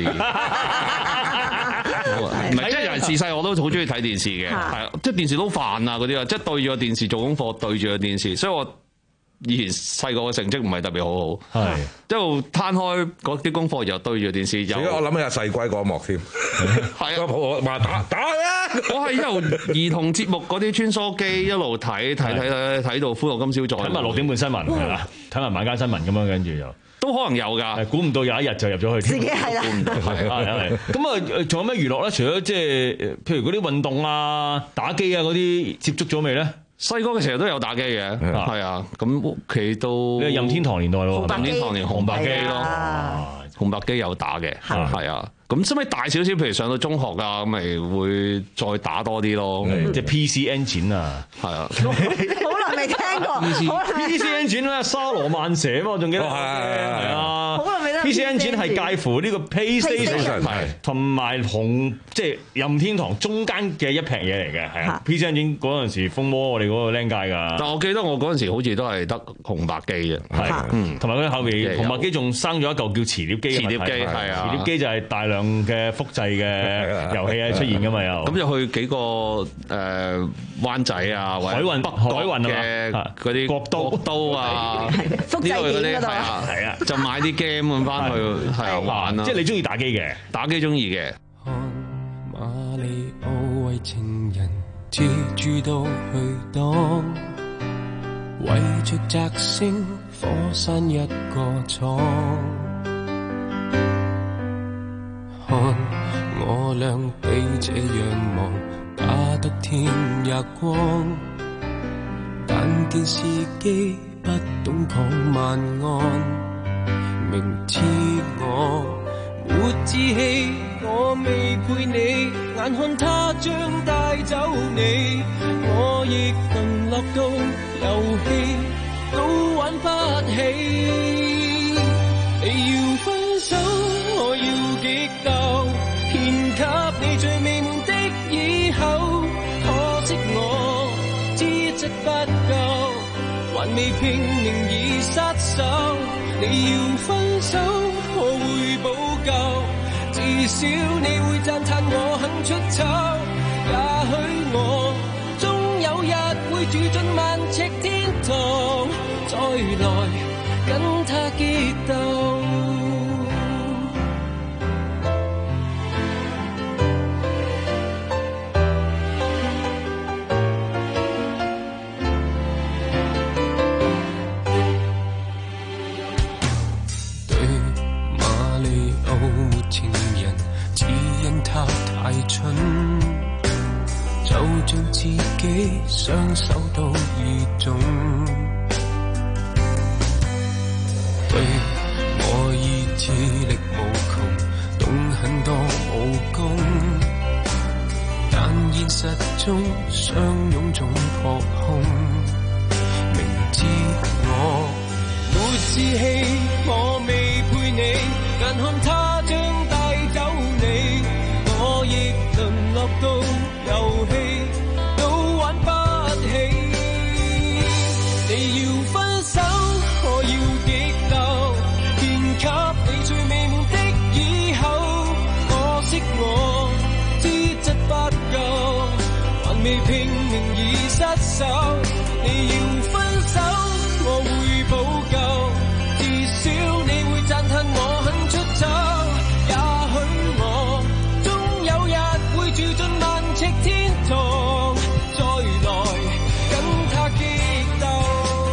唔係，即係尤其自細我都好中意睇電視嘅，係即係電視撈飯啊嗰啲啊，即係對住個電視做功課，對住個電視，所以我以前細個嘅成績唔係特別好好，係一路攤開嗰啲功課，又對住個電視。 我諗起阿細龜嗰一幕添， 係啊，我話打打佢，我係一路兒童節目嗰啲穿梭機一路睇睇睇睇睇到歡樂今宵在， 睇埋六點半新聞係啦，睇埋晚間新聞咁樣，跟住又。 都可能有㗎， 估唔到有一日就入咗去。 自己係啦， 係係。咁啊，仲有咩娛樂咧？除咗即係譬如嗰啲運動啊、打機啊嗰啲，接觸咗未咧？ 細個嘅時候都有打機嘅，係啊。咁屋企都你係任天堂年代咯， 任天堂年紅白機咯，紅白機有打嘅，係啊。咁收尾大少少，譬如上到中學啊，咁咪會再打多啲咯。 即係 P C Engine 啊， 係啊。 好耐未聽過 P C Engine 咧，沙羅曼蛇啊嘛，我仲記得係啊。 好耐未聽 P C Engine 係介乎呢個 PlayStation 同埋紅即係任天堂中間嘅一撇嘢嚟嘅，係啊。P C Engine 嗰陣時風魔我哋嗰個僆界㗎。 但我記得我嗰陣時好似都係得紅白機嘅， 係嗯，同埋嗰啲後邊紅白機仲生咗一嚿叫磁碟機嘅問題。 磁碟機係啊， 磁碟機就係大量嘅複製嘅遊戲啊出現㗎嘛又。 咁就去幾個誒灣仔啊， 海運北海運嘅嗰啲國都國都啊， 複製點嗰度啊，係啊，就買啲 game 咁翻去係啊玩啊。 即係你中意打機嘅， 打機中意嘅。 看馬里奧為情人節住到去當，為着摘星火山一個闖。看我倆比這樣忙，打得天也光。但電視機不懂講晚安，明知我沒志氣，我未陪你，眼看他將帶走你，我亦淪落到遊戲都玩不起。你要分手，我要激鬥，獻給你最美滿的以後。可惜我資質不夠，還未拼命已失手。你要分手，我會補救，至少你會讚嘆我肯出醜。也許我終有日會住進萬尺天堂，再來跟他激鬥。太蠢，就像自己雙手都已腫。對我意志力無窮，懂很多武功，但現實中相擁總撲空。明知我沒志氣，我未陪你，眼看他將帶走你。我亦淪落到遊戲都玩不起。你要分手，我要激鬥，獻給你最美滿的以後。可惜我資質不夠，還未拼命已失手。你要分手，我會補救，至少你會讚嘆我肯出醜。住進萬尺天堂，再來跟他激鬥。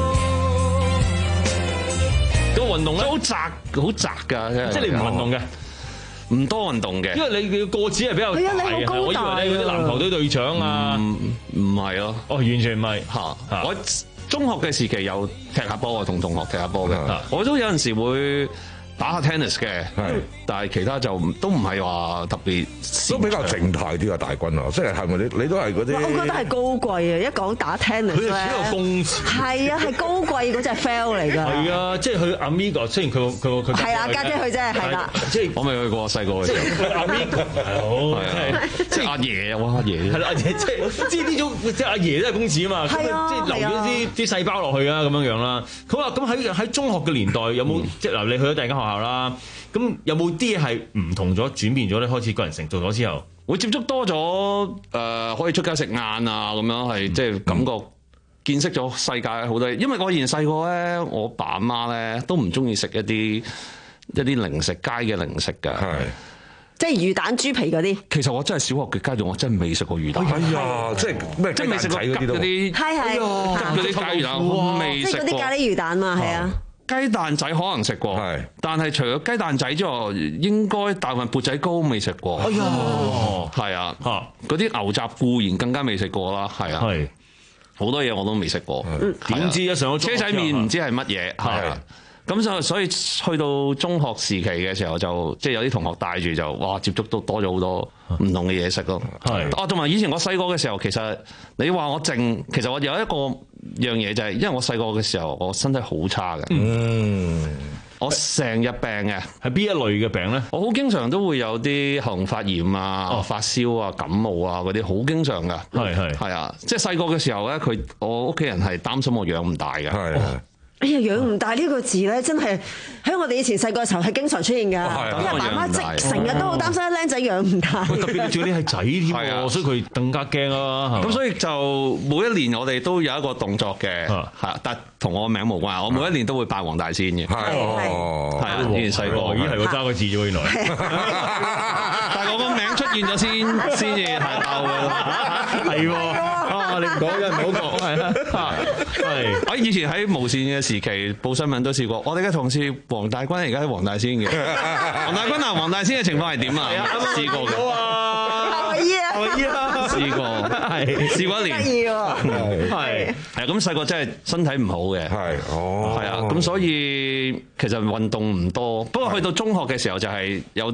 個運動咧好窄，好窄㗎，即係你唔運動嘅，唔多運動嘅。因為你嘅個子係比較大嘅，我以為你嗰啲籃球隊隊長啊，唔唔係咯，哦，完全唔係嚇。我中學嘅時期有踢下波啊，同同學踢下波嘅，我都有陣時會打下 tennis 嘅，但係其他就都唔係話特別， 都比較靜態啲啊！大軍啊，即係係咪你你都係嗰啲？ 我覺得係高貴啊！一講打 tennis 佢係一個公司， 係啊，係高貴嗰隻 fail 嚟㗎。 係啊，即係去 Amigo，雖然佢佢佢係啊，家姐去啫，係啦。 即係我未去過，細個嘅時候。 Amigo 係好， 即係阿爺啊！阿爺係啦，阿爺即係知呢種即係阿爺都係公子啊嘛，咁即係留咗啲啲細胞落去啊，咁樣樣啦。佢話咁喺喺中學嘅年代有冇即係嗱？你去咗第二間學校啦。咁有冇啲嘢係唔同咗、轉變咗咧？開始個人成熟咗之後， 會接觸多咗，誒、呃、可以出街食晏啊，咁樣係即係感覺見識咗世界好多嘢。因為我以前細個咧，我爸阿媽咧都唔中意食一啲一啲零食街嘅零食㗎，係即係魚蛋豬皮嗰啲。 其實我真係小學嘅階段，我真係未食過魚蛋。 哎呀，即係咩？ 即係未食過嗰啲， 係係嗰啲咖魚蛋，我未食過。 即係嗰啲咖喱魚蛋嘛，係啊。 雞蛋仔可能食過，係，但係除咗雞蛋仔之外，應該大部分缽仔糕未食過。哎呀，係啊，嗰啲牛雜固然更加未食過啦，係啊，係好多嘢我都未食過。 點知一上咗車仔麵唔知係乜嘢，係啊，咁就所以去到中學時期嘅時候，就即係有啲同學帶住就哇接觸到多咗好多唔同嘅嘢食咯。係，哦，同埋以前我細個嘅時候，其實你話我靜，其實我有一個樣嘢就係，因為我細個嘅時候，我身體好差嘅。嗯，我成日病嘅， 係邊一類嘅病咧？ 我好經常都會有啲喉嚨發炎啊、哦、發燒啊、感冒啊嗰啲，好經常噶。係係係啊，即係細個嘅時候咧，佢我屋企人係擔心我養唔大嘅。係。 哎呀，養唔大呢個字咧，真係喺我哋以前細個嘅時候係經常出現㗎。因為媽媽即成日都好擔心僆仔養唔大。 特別你仲有啲係仔添喎，所以佢更加驚啦。 咁所以就每一年我哋都有一個動作嘅，係，但同我名無關。我每一年都會拜黃大仙嘅。係係啊，以前細個咦係喎揸個字啫喎原來。 但係我個名出現咗先先至係爆嘅。係喎。啊！你唔講嘅唔好講，係啦，係。我以前喺無線嘅時期報新聞都試過，我哋嘅同事黃大軍而家喺黃大仙嘅。黃大軍啊，黃大仙嘅情況係點啊？試過嘅。 好依啊！ 好依啊！試過，係試過一年。 得意喎！ 係係咁細個真係身體唔好嘅。係哦。係啊，咁所以其實運動唔多，不過去到中學嘅時候就係有啲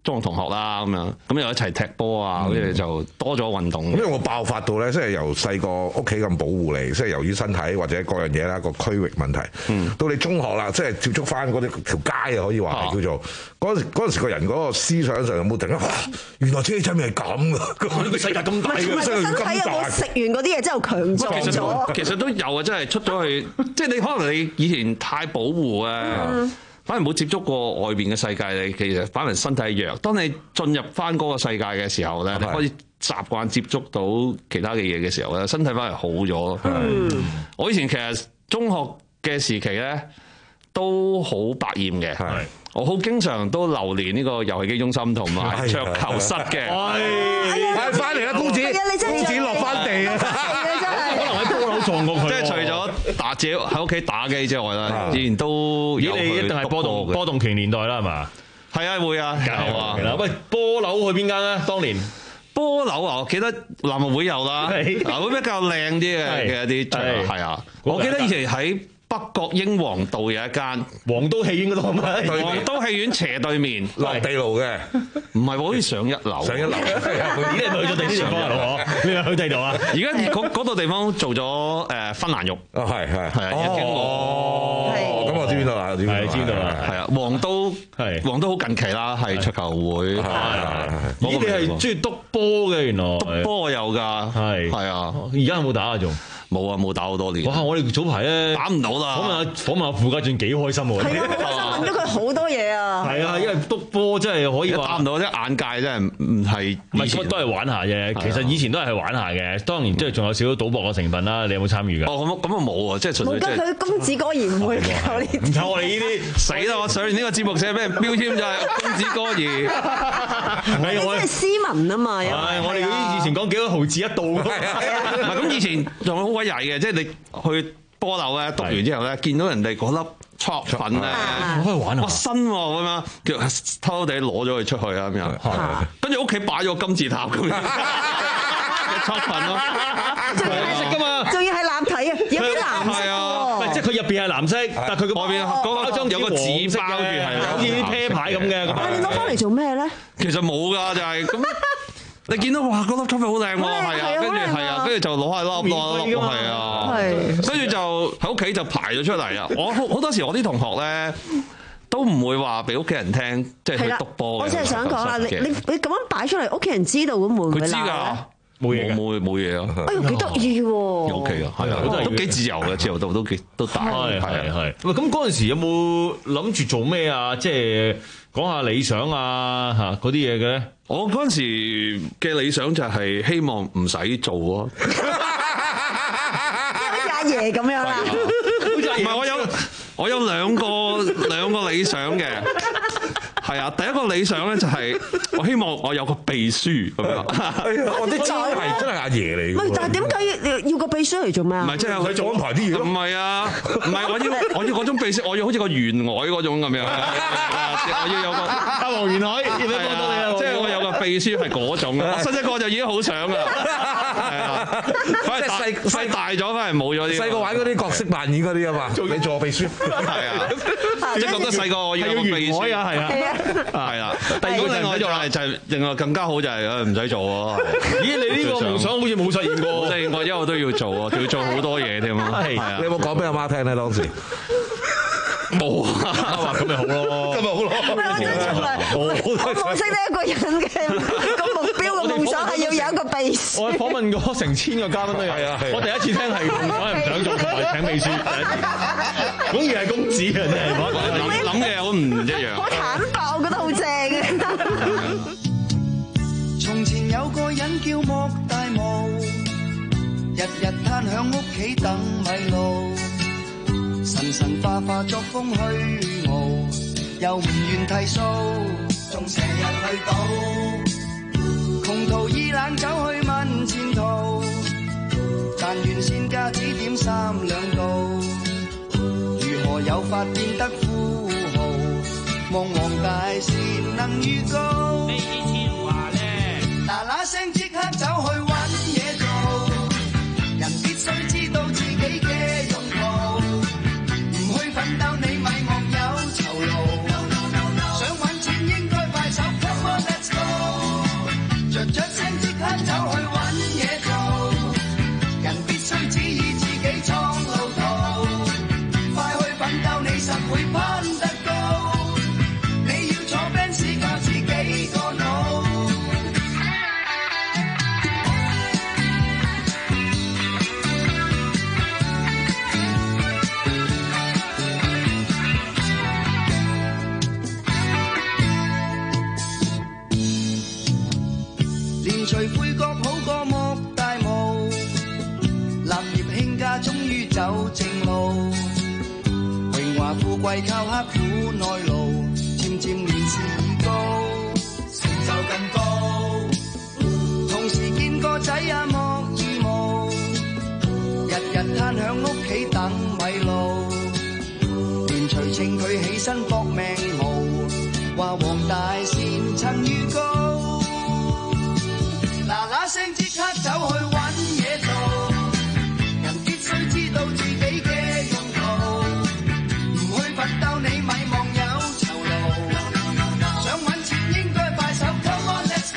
中學同學啦，咁樣咁又一齊踢波啊，跟住就多咗運動。 因為我爆發到咧，即係由細個屋企咁保護你，即係由於身體或者各樣嘢啦，個區域問題。嗯、到你中學啦，即係接觸翻嗰啲條街啊，可以話係叫做嗰陣嗰陣時個人嗰個思想上有冇突然間，原來車仔麵係咁噶？呢個世界咁大嘅， 身體有冇食完嗰啲嘢之後強壯咗？ 其實都有啊，真係出咗去，即係你可能你以前太保護啊。嗯反而冇接觸過外邊嘅世界，你其實反而身體弱。當你進入翻嗰個世界嘅時候咧，你開始習慣接觸到其他嘅嘢嘅時候咧，身體反而好咗。嗯、我以前其實中學嘅時期咧都好百厭嘅，我好經常都流連呢個遊戲機中心同埋桌球室嘅。 係翻嚟啦，公子，公子落翻地啊！ 可能喺波樓撞過佢。 即係除咗打自己喺屋企打機之外啦，以前都有。 咦？你一定係波動波動拳年代啦，係嘛？ 係啊，會啊，有啊。 喂，波樓去邊間咧？當年波樓啊，我記得南華會有啦，南華會比較靚啲嘅嘅一啲，係啊。我記得以前喺北角英皇道有一間皇都戲院嗰度， 皇都戲院斜對面落地路嘅， 唔係喎，好似上一樓， 上一樓。 咦？你去咗第啲地方啊，老婆？你又去第度啊？ 而家嗰嗰度地方做咗誒芬蘭浴， 啊係係係啊，經過。 哦，咁我知邊度啦？知邊度啦？ 係啊，皇都係皇都好近期啦，係桌球會。係係係。 咦？你係中意督波嘅原來？ 督波我有㗎，係係啊。 而家有冇打啊？仲？ 冇啊，冇打好多年。 哇！我哋早排咧打唔到啦。 訪問下訪問下傅家俊幾開心喎。 係啊，問咗佢好多嘢啊。 係啊，因為督波真係可以打唔到，即係眼界真係唔係。 唔係都係玩下啫。其實以前都係玩下嘅。當然即係仲有少少賭博嘅成分啦。你有冇參與㗎？ 哦，咁咁啊冇啊，即係純粹即係。 冇㗎，佢公子哥兒唔會教呢啲。 唔夠我哋呢啲死啦！我上完呢個節目寫咩標籤就係公子哥兒。 係我哋斯文啊嘛。 係我哋以前講幾多毫子一度。 唔係咁以前仲好鬼曳嘅，即係你。去波樓咧，篤完之後咧，見到人哋嗰粒搓粉咧， 可以玩啊！ 哇新喎咁樣，叫偷偷地攞咗佢出去啊咁樣，跟住屋企擺咗金字塔咁樣嘅搓粉咯， 仲要係食噶嘛？仲要係藍體啊，有啲藍色喎， 即係佢入邊係藍色，但係佢個外邊嗰個包裝有個紙包住係， 好似啲啤牌咁嘅。 但係你攞翻嚟做咩咧？ 其實冇㗎，就係咁。你見到哇，嗰粒搓粉好靚喎，係啊，跟住係啊，跟住就攞下粒攞粒，係啊，跟住就喺屋企就排咗出嚟啊！我好好多時我啲同學咧都唔會話俾屋企人聽，即係去督波嘅。 我真係想講啦，你你你咁樣擺出嚟，屋企人知道咁會唔會鬧咧？ 佢知㗎，冇嘢冇冇嘢啊！ 哎呀，幾得意喎 ！O K 啊，係啊，都幾自由嘅，自由度都幾都大，係係係。 喂，咁嗰陣時有冇諗住做咩啊？即係講下理想啊嚇嗰啲嘢嘅咧？ 我嗰陣時嘅理想就係希望唔使做咯， 好似阿爺咁樣啦。 唔係我有我有兩個兩個理想嘅，係啊，第一個理想咧就係我希望我有個秘書咁樣。 我啲真係真係阿爺嚟。 唔係，但係點解要要個秘書嚟做咩啊？ 唔係即係佢做安排啲嘢。 唔係啊，唔係我要我要嗰種秘書，我要好似個員外嗰種咁樣。我要有個阿黃元海，要唔要幫到你啊？ 即係我有個秘書係嗰種，我細細個就已經好想啦。係啊，反而細細大咗，反而冇咗啲。 細個玩嗰啲角色扮演嗰啲啊嘛，你做秘書。 係啊，即係覺得細個我要有個秘書啊，係啊，係啦。第二個另外就係就係另外更加好就係誒唔使做喎。 咦？你呢個夢想好似冇實現過， 即係我一路都要做喎，仲要做好多嘢添啊。係啊， 你有冇講俾阿媽聽咧？當時冇啊，咁咪好咯， 咁咪好咯。 我冇識得一個人嘅個目標個夢想係要有一個秘書。 我訪問過成千個嘉賓都有，我第一次聽係夢想係唔想做同埋請秘書，果然係公子啊！真係諗諗嘅好唔一樣。 好坦白，我覺得好正嘅。 從前有個人叫莫大毛，日日攤響屋企等米路。神神化化作風虛傲，又唔願剃鬚，仲成日去賭，窮途意冷走去問前途，但願先加指點三兩度，如何有法變得富豪，夢王大事能預告。呢啲錢話咧，嗱嗱聲即刻走去揾嘢做，人必須知道自己嘅用途。奮鬥你咪莫有酬勞，想揾錢應該快手 come on 除悔覺好過莫大霧，立業興家終於走正路，榮華富貴靠刻苦耐勞，漸漸年事已高，成就更高。同時見個仔也莫義務，日日攤響屋企等米路，連隨稱佢起身搏命熬，話黃大仙趁預告，嗱嗱聲即刻走去揾嘢做，人必須知道自己嘅用途，唔去奮鬥你咪望有酬勞，想揾錢應該快手 Come on let's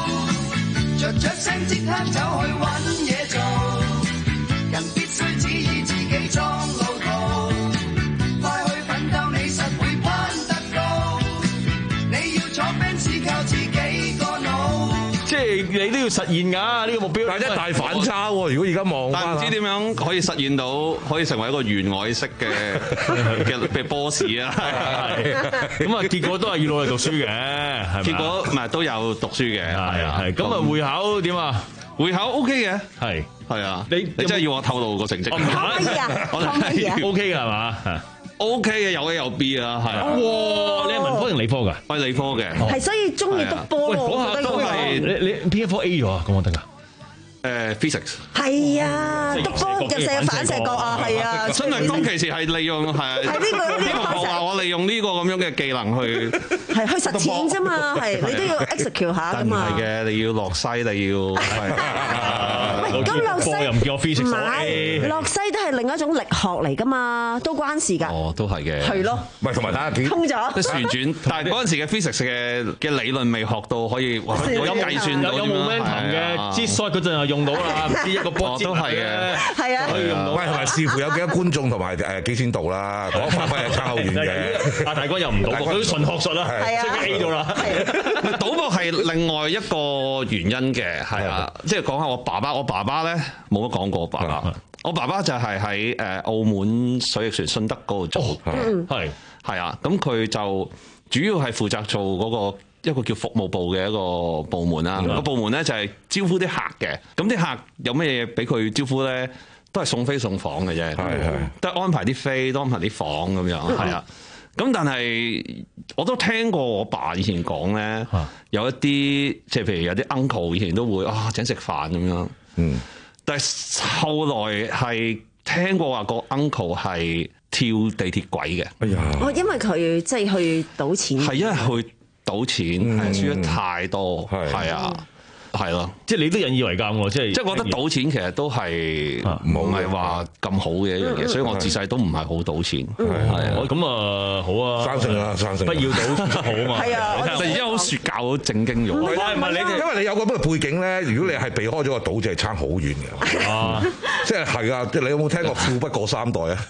go， 着着聲即刻走去揾嘢做，人必須指意自己裝路途，快去奮鬥你實會攀得高，你要坐 Benz 靠自己個腦， 即係你都要實現㗎呢個目標。 但係一大反差喎！如果而家望翻， 但唔知點樣可以實現到，可以成為一個員外式嘅嘅嘅 boss 啊！ 咁啊，結果都係要努力讀書嘅，係咪？ 結果唔係都有讀書嘅，係啊，係。 咁啊，會考點啊？ 會考 OK 嘅， 係係啊。 你你真係要我透露個成績？ 可以啊，可以啊 OK 嘅係嘛？ O K 嘅，有 A 有 B 啊，係啊！ 哇，你係文科定理科㗎？ 我係理科嘅， 係所以中意督波咯。 我覺得都係你你邊一科 A 咗啊？咁我得㗎。 誒 physics 係啊，督波入射反射角啊，係啊， 真係當其時係利用係係呢個呢個同學話我利用呢個咁樣嘅技能去係去實踐啫嘛，係你都要 execute 下㗎嘛。 係嘅，你要落西，你要喂，咁落西又唔叫我 physics， 唔係落西都係另一種力學嚟㗎嘛，都關事㗎。 哦，都係嘅。 係咯， 唔係同埋睇下幾通咗旋轉，但係嗰陣時嘅 physics 嘅嘅理論未學到可以有計算到有 momentum 嘅 G shot 嗰陣又用到啦。一個波都係嘅， 係啊， 可以用到。 喂，同埋視乎有幾多觀眾同埋誒幾千度啦，嗰發揮係差好遠嘅。 阿大哥又唔賭博，佢都純學術啦，即係 A 咗啦。 賭博係另外一個原因嘅，係啊，即係講下我爸爸。我爸爸咧冇乜講過我爸爸。我爸爸就係喺誒澳門水翼船信德嗰度做，係係啊，咁佢就主要係負責做嗰個一個叫服務部嘅一個部門啦。個部門咧就係招呼啲客嘅，咁啲客有咩嘢俾佢招呼咧，都係送飛送房嘅啫，係係，都係安排啲飛，都安排啲房咁樣，係啊。咁但係我都聽過我爸以前講咧，有一啲即係譬如有啲 uncle 以前都會啊請食飯咁樣，嗯，但係後來係聽過話個 uncle 係跳地鐵軌嘅，哎呀， 哦，因為佢即係去賭錢， 係因為去賭錢係輸得太多，係啊。係咯，即係你都引以為鑑喎，即係即係我覺得賭錢其實都係唔係話咁好嘅一樣嘢，所以我自細都唔係好賭錢。係啊， 咁啊好啊， 生性啦，生性， 不要賭好啊嘛。 係啊， 突然之間好説教好正經咗。 唔係唔係你，因為你有個咁嘅背景咧，如果你係避開咗個賭，就係差好遠嘅。啊，即係係啊！即係你有冇聽過富不過三代啊？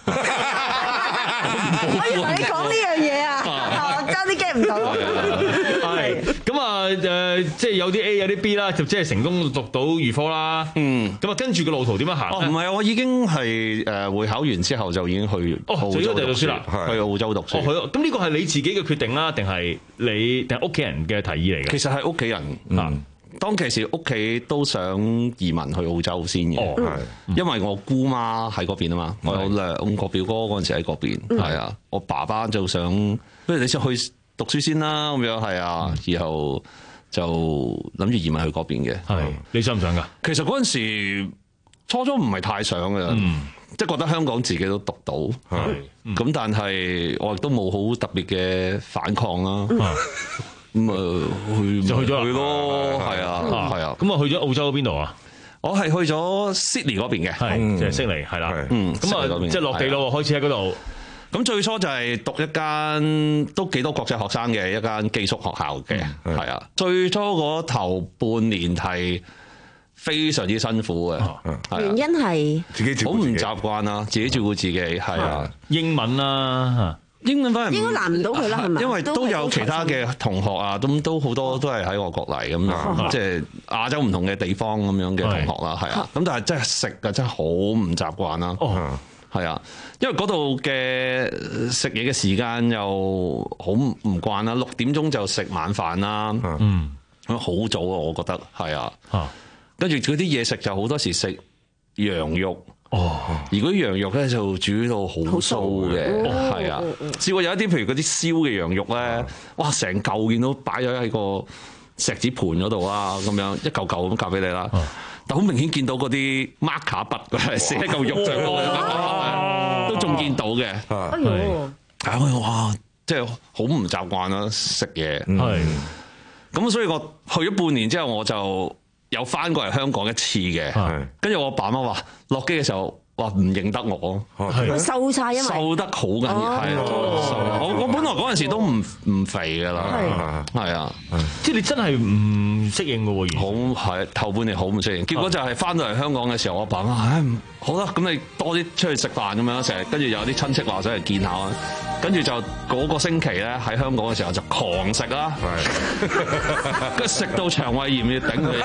我以為你講呢樣嘢啊，爭啲 get 唔到。 係咁啊誒，即係有啲 A 有啲 B 啦，就即係成功讀到預科啦。嗯，咁啊跟住個路途點樣行？ 哦，唔係啊，我已經係誒會考完之後就已經去澳洲讀書啦，去澳洲讀書。 哦，咁呢個係你自己嘅決定啦，定係你定係屋企人嘅提議嚟嘅？ 其實係屋企人啊。當其時屋企都想移民去澳洲先嘅，係、哦，因為我姑媽喺嗰邊啊嘛，我有兩個表哥嗰陣時喺嗰邊，係啊、嗯，我爸爸就想，不如你先去讀書先啦，咁樣係啊，然後就諗住移民去嗰邊嘅， 係，你想唔想㗎？ 其實嗰陣時初初唔係太想嘅，嗯、即係覺得香港自己都讀到，係，咁、嗯、但係我亦都冇好特別嘅反抗啦。嗯咁啊，去就去咗去咯，係啊，係啊。 咁啊，去咗澳洲邊度啊？ 我係去咗 Sydney 嗰邊嘅， 係即係悉尼，係啦。嗯，咁啊，即係落地咯，開始喺嗰度。 咁最初就係讀一間都幾多國際學生嘅一間寄宿學校嘅，係啊。最初嗰頭半年係非常之辛苦嘅， 原因係自己好唔習慣啦，自己照顧自己，係啊， 英文啦。 英文反而應該難唔到佢啦，係咪？ 因為都有其他嘅同學啊，都都好多都係喺外國嚟咁樣，即係亞洲唔同嘅地方咁樣嘅同學啦，係啊。咁但係真係食啊，真係好唔習慣啦。係啊，因為嗰度嘅食嘢嘅時間又好唔慣啦，六點鐘就食晚飯啦。嗯， 好早啊，我覺得係啊。跟住嗰啲嘢食就好多時食羊肉。哦，而嗰啲羊肉咧就煮到好酥嘅，係啊。試過有一啲譬如嗰啲燒嘅羊肉咧，哇！成嚿見到擺咗喺個錫紙盤嗰度啊，咁樣一嚿嚿咁夾俾你啦。但好明顯見到嗰啲 marker 筆寫喺嚿肉上度，都仲見到嘅。係，係哇！即係好唔習慣啦，食嘢。係。咁所以我去咗半年之後，我就有翻過嚟香港一次嘅。跟住我爸媽話落機嘅時候，話唔認得我。 佢瘦晒，因為瘦得好緊要。係啊，我我本來嗰陣時都唔唔肥㗎啦。係啊， 即係你真係唔適應㗎喎。 好係頭半年好唔適應，結果就係翻到嚟香港嘅時候，我爸媽唉好啦，咁你多啲出去食飯咁樣成日，跟住有啲親戚話想嚟見下啊。跟住就嗰個星期咧喺香港嘅時候就狂食啦，跟住食到腸胃炎要頂佢。係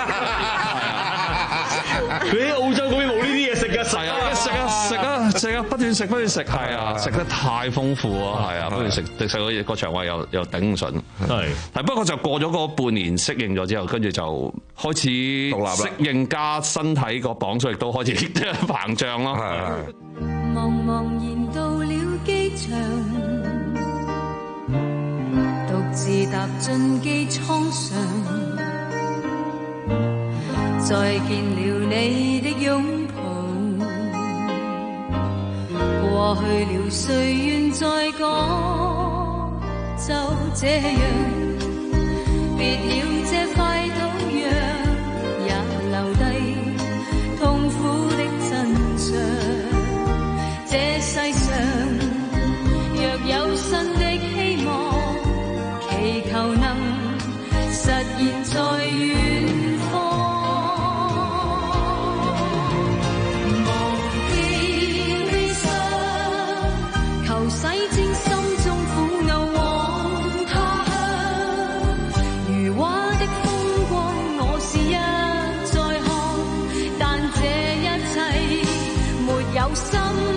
啊， 佢喺澳洲嗰邊冇呢啲嘢食㗎， 係啊，食啊食啊食啊，不斷食不斷食，係啊，食得太豐富啊，係啊，不斷食食食到個腸胃又又頂唔順。係，但不過就過咗嗰半年適應咗之後，跟住就開始適應加身體個磅數亦都開始膨脹咯。 茫茫然到了機場，獨自踏進機艙上，再見了你的擁抱，過去了誰願再講，就這樣別了這塊土壤，也留低痛苦的真相。這世上若有新的希望，祈求能實現在遠方。忘記悲傷，求洗淨心中苦惱往他鄉。如畫的風光，我是一再看，但這一切沒有心。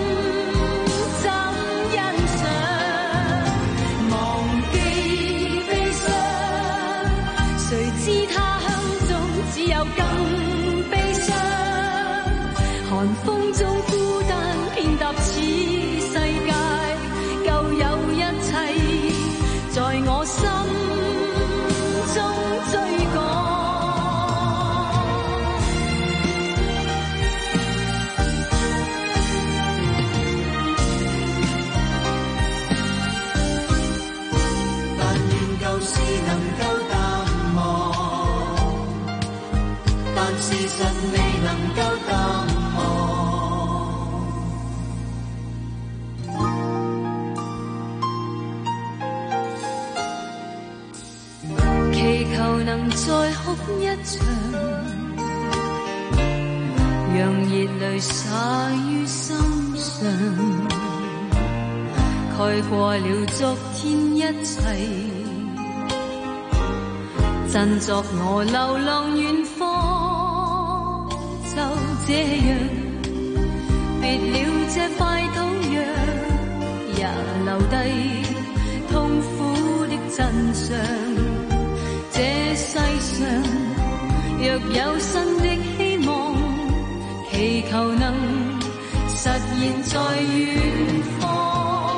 寒風中孤單遍踏此世界，舊有一切在我心中追趕。但願舊事能夠淡忘，但事實未能夠淡。祈求能再哭一場，讓熱淚灑於心上，蓋過了昨天一切，振作我流浪遠方。就這樣別了這塊土壤，也留低痛苦的真相。這世上若有新的希望，祈求能實現在遠方。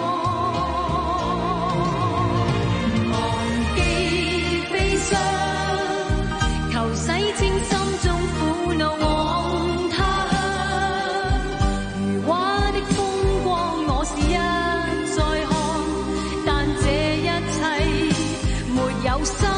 忘記悲傷，求洗淨心中苦惱往他鄉。如畫的風光，我是一再看，但這一切沒有心。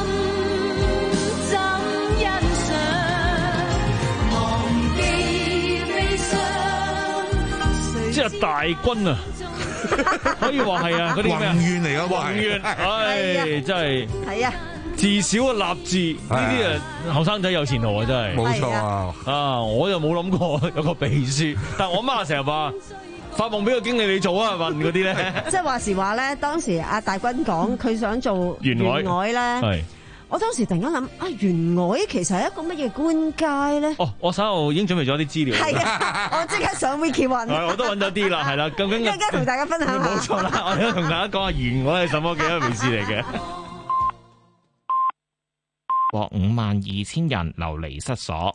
即係大軍啊，可以話係啊，嗰啲咩宏願嚟㗎， 宏願，唉，真係係啊， 自小啊立志呢啲啊，後生仔有前途啊，真係冇錯啊！ 啊，我又冇諗過有個秘書，但係我媽成日話發夢俾個經理你做啊，問嗰啲咧， 即係話時話咧，當時阿大軍講佢想做員外咧。我當時突然間諗啊，員外其實係一個乜嘢官階咧？ 哦，我稍後已經準備咗啲資料。 係啊，我即刻上 Wiki 揾。 我都揾咗啲啦，係啦，究竟而家同大家分享下。 冇錯啦，我而家同大家講下員外係什麼嘅一回事嚟嘅。 過五萬二千人流離失所。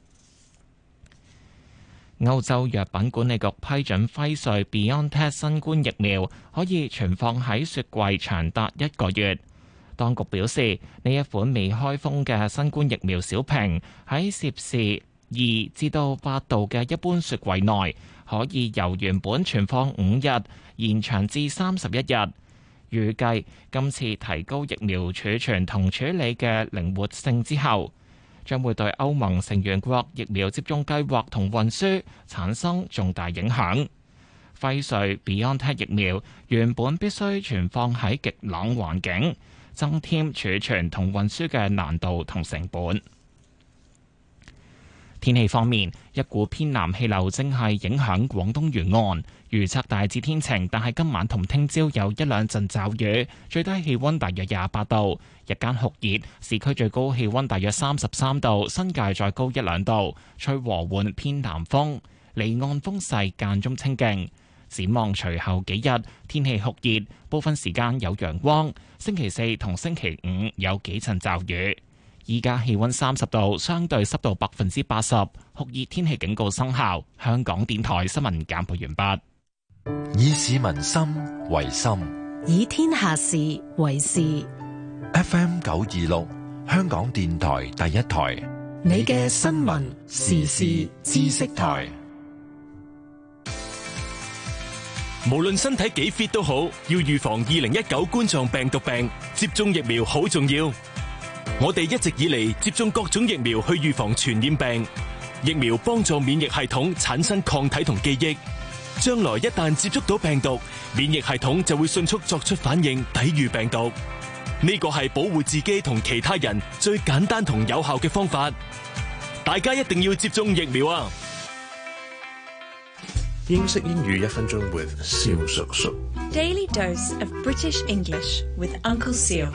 歐洲藥品管理局批准輝瑞 BioNTech 新冠疫苗可以存放喺雪櫃長達一個月。當局表示，呢一款未開封嘅新冠疫苗小瓶喺攝氏二至到八度嘅一般雪櫃內，可以由原本存放五日延長至三十一日。預計今次提高疫苗儲存同處理嘅靈活性之後，將會對歐盟成員國疫苗接種計劃同運輸產生重大影響。輝瑞 BioNTech 疫苗原本必須存放喺極冷環境，增添儲存同運輸嘅難度同成本。天氣方面，一股偏南氣流正係影響廣東沿岸，預測大致天晴，但係今晚同聽朝有一兩陣驟雨，最低氣溫大約廿八度，日間酷熱，市區最高氣溫大約三十三度，新界再高一兩度，吹和緩偏南風，離岸風勢間中清勁。展望隨後幾日天氣酷熱，部分時間有陽光，星期四同星期五有幾陣驟雨。依家氣溫三十度，相對濕度百分之八十，酷熱天氣警告生效。香港電台新聞簡報完畢。以市民心為心， 以天下事為事。 F M 九二六，香港電台第一台， 你嘅新聞時事知識台。 無論身體幾 fit 都好，要預防二零一九冠狀病毒病，接種疫苗好重要。我哋一直以嚟接種各種疫苗去預防傳染病，疫苗幫助免疫系統產生抗體同記憶，將來一旦接觸到病毒，免疫系統就會迅速作出反應，抵禦病毒。呢個係保護自己同其他人最簡單同有效嘅方法，大家一定要接種疫苗啊！ 英式英語一分鐘 with 蕭叔叔。 Daily dose of British English with Uncle Seal。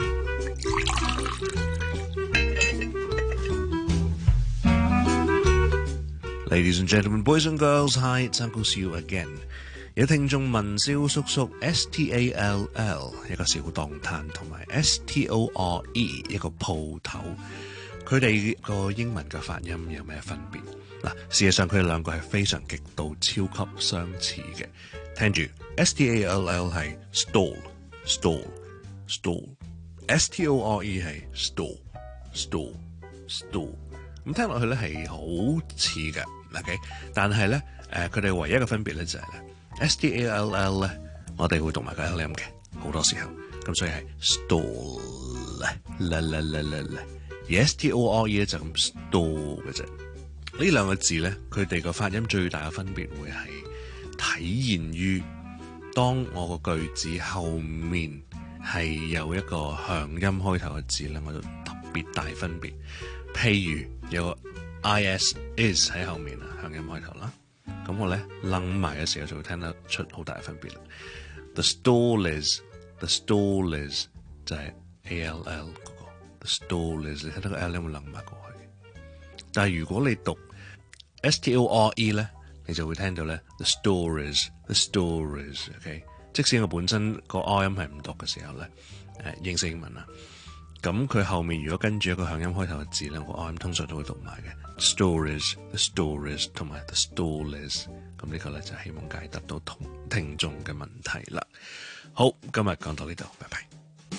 Ladies and gentlemen, boys and girls, hi, it's Uncle Seal again. 有聽眾問蕭叔叔 S T A L L 一個小檔攤同埋 S T O R E 一個鋪頭，佢哋個英文嘅發音有咩分別？嗱，事實上佢哋兩個係非常極度超級相似嘅。聽住 S T A L L 係 stall stall stall， S T O R E 係 store store store， 咁聽落去咧係好似嘅。OK， 但係咧，誒佢哋唯一嘅分別咧就係咧 ，S T A L L 咧，我哋會讀埋個 L M 嘅，好多時候，咁所以係 stall 啦啦啦啦啦，而 S T O R E 咧就咁 store 嘅啫。呢兩個字咧，佢哋個發音最大嘅分別會係體現於當我個句子後面係有一個響音開頭嘅字咧，我就特別大分別。譬如有個I S is 喺後面啊，響音開頭啦，咁我咧楞埋嘅時候就會聽得出好大嘅分別啦。The stall is the stall is 就係 A L L 嗰個 The stall is， 你睇到個 L 音會楞埋過去。但係如果你讀 S T O R E 咧，你就會聽到咧 The stories the stories，OK， 即使我本身個 R 音係唔讀嘅時候咧，誒英式英文啊。咁佢後面如果跟住一個響音開頭嘅字咧，個 R 音通常都會讀埋嘅。Stories, the stories 同埋 the stories， 咁呢個咧就希望解答到同聽眾嘅問題啦。好，今日講到呢度，拜拜。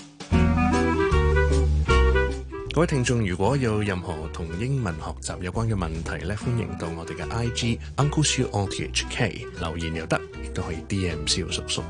各位聽眾，如果有任何同英文學習有關嘅問題咧，歡迎到我哋嘅 I G Uncle Siu O T H K 留言又得，亦都可以 D M 蕭叔叔。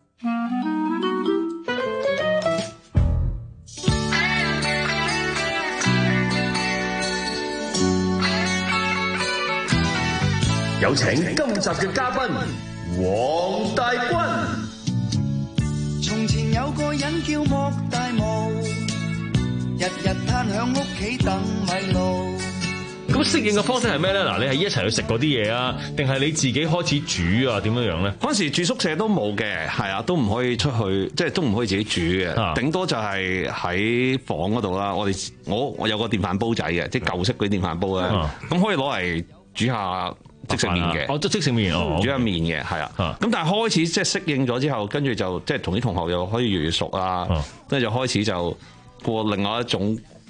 有請今集嘅嘉賓黃大軍。 從前有個人叫莫大毛，日日攤響屋企等米路。 咁適應嘅方式係咩咧？嗱，你係一齊去食嗰啲嘢啊，定係你自己開始煮啊？點樣樣咧？ 嗰陣時住宿舍都冇嘅，係啊，都唔可以出去，即係都唔可以自己煮嘅，頂、啊、多就係喺房嗰度啦。我哋我我有個電飯煲仔嘅，即係舊式嗰啲電飯煲咧，咁、啊、可以攞嚟煮下即食麵嘅，哦，即即食麵，哦，煮下麵嘅，係啊。咁但係開始即係適應咗之後，跟住就即係同啲同學又可以越嚟越熟啊，跟住就開始就過另外一種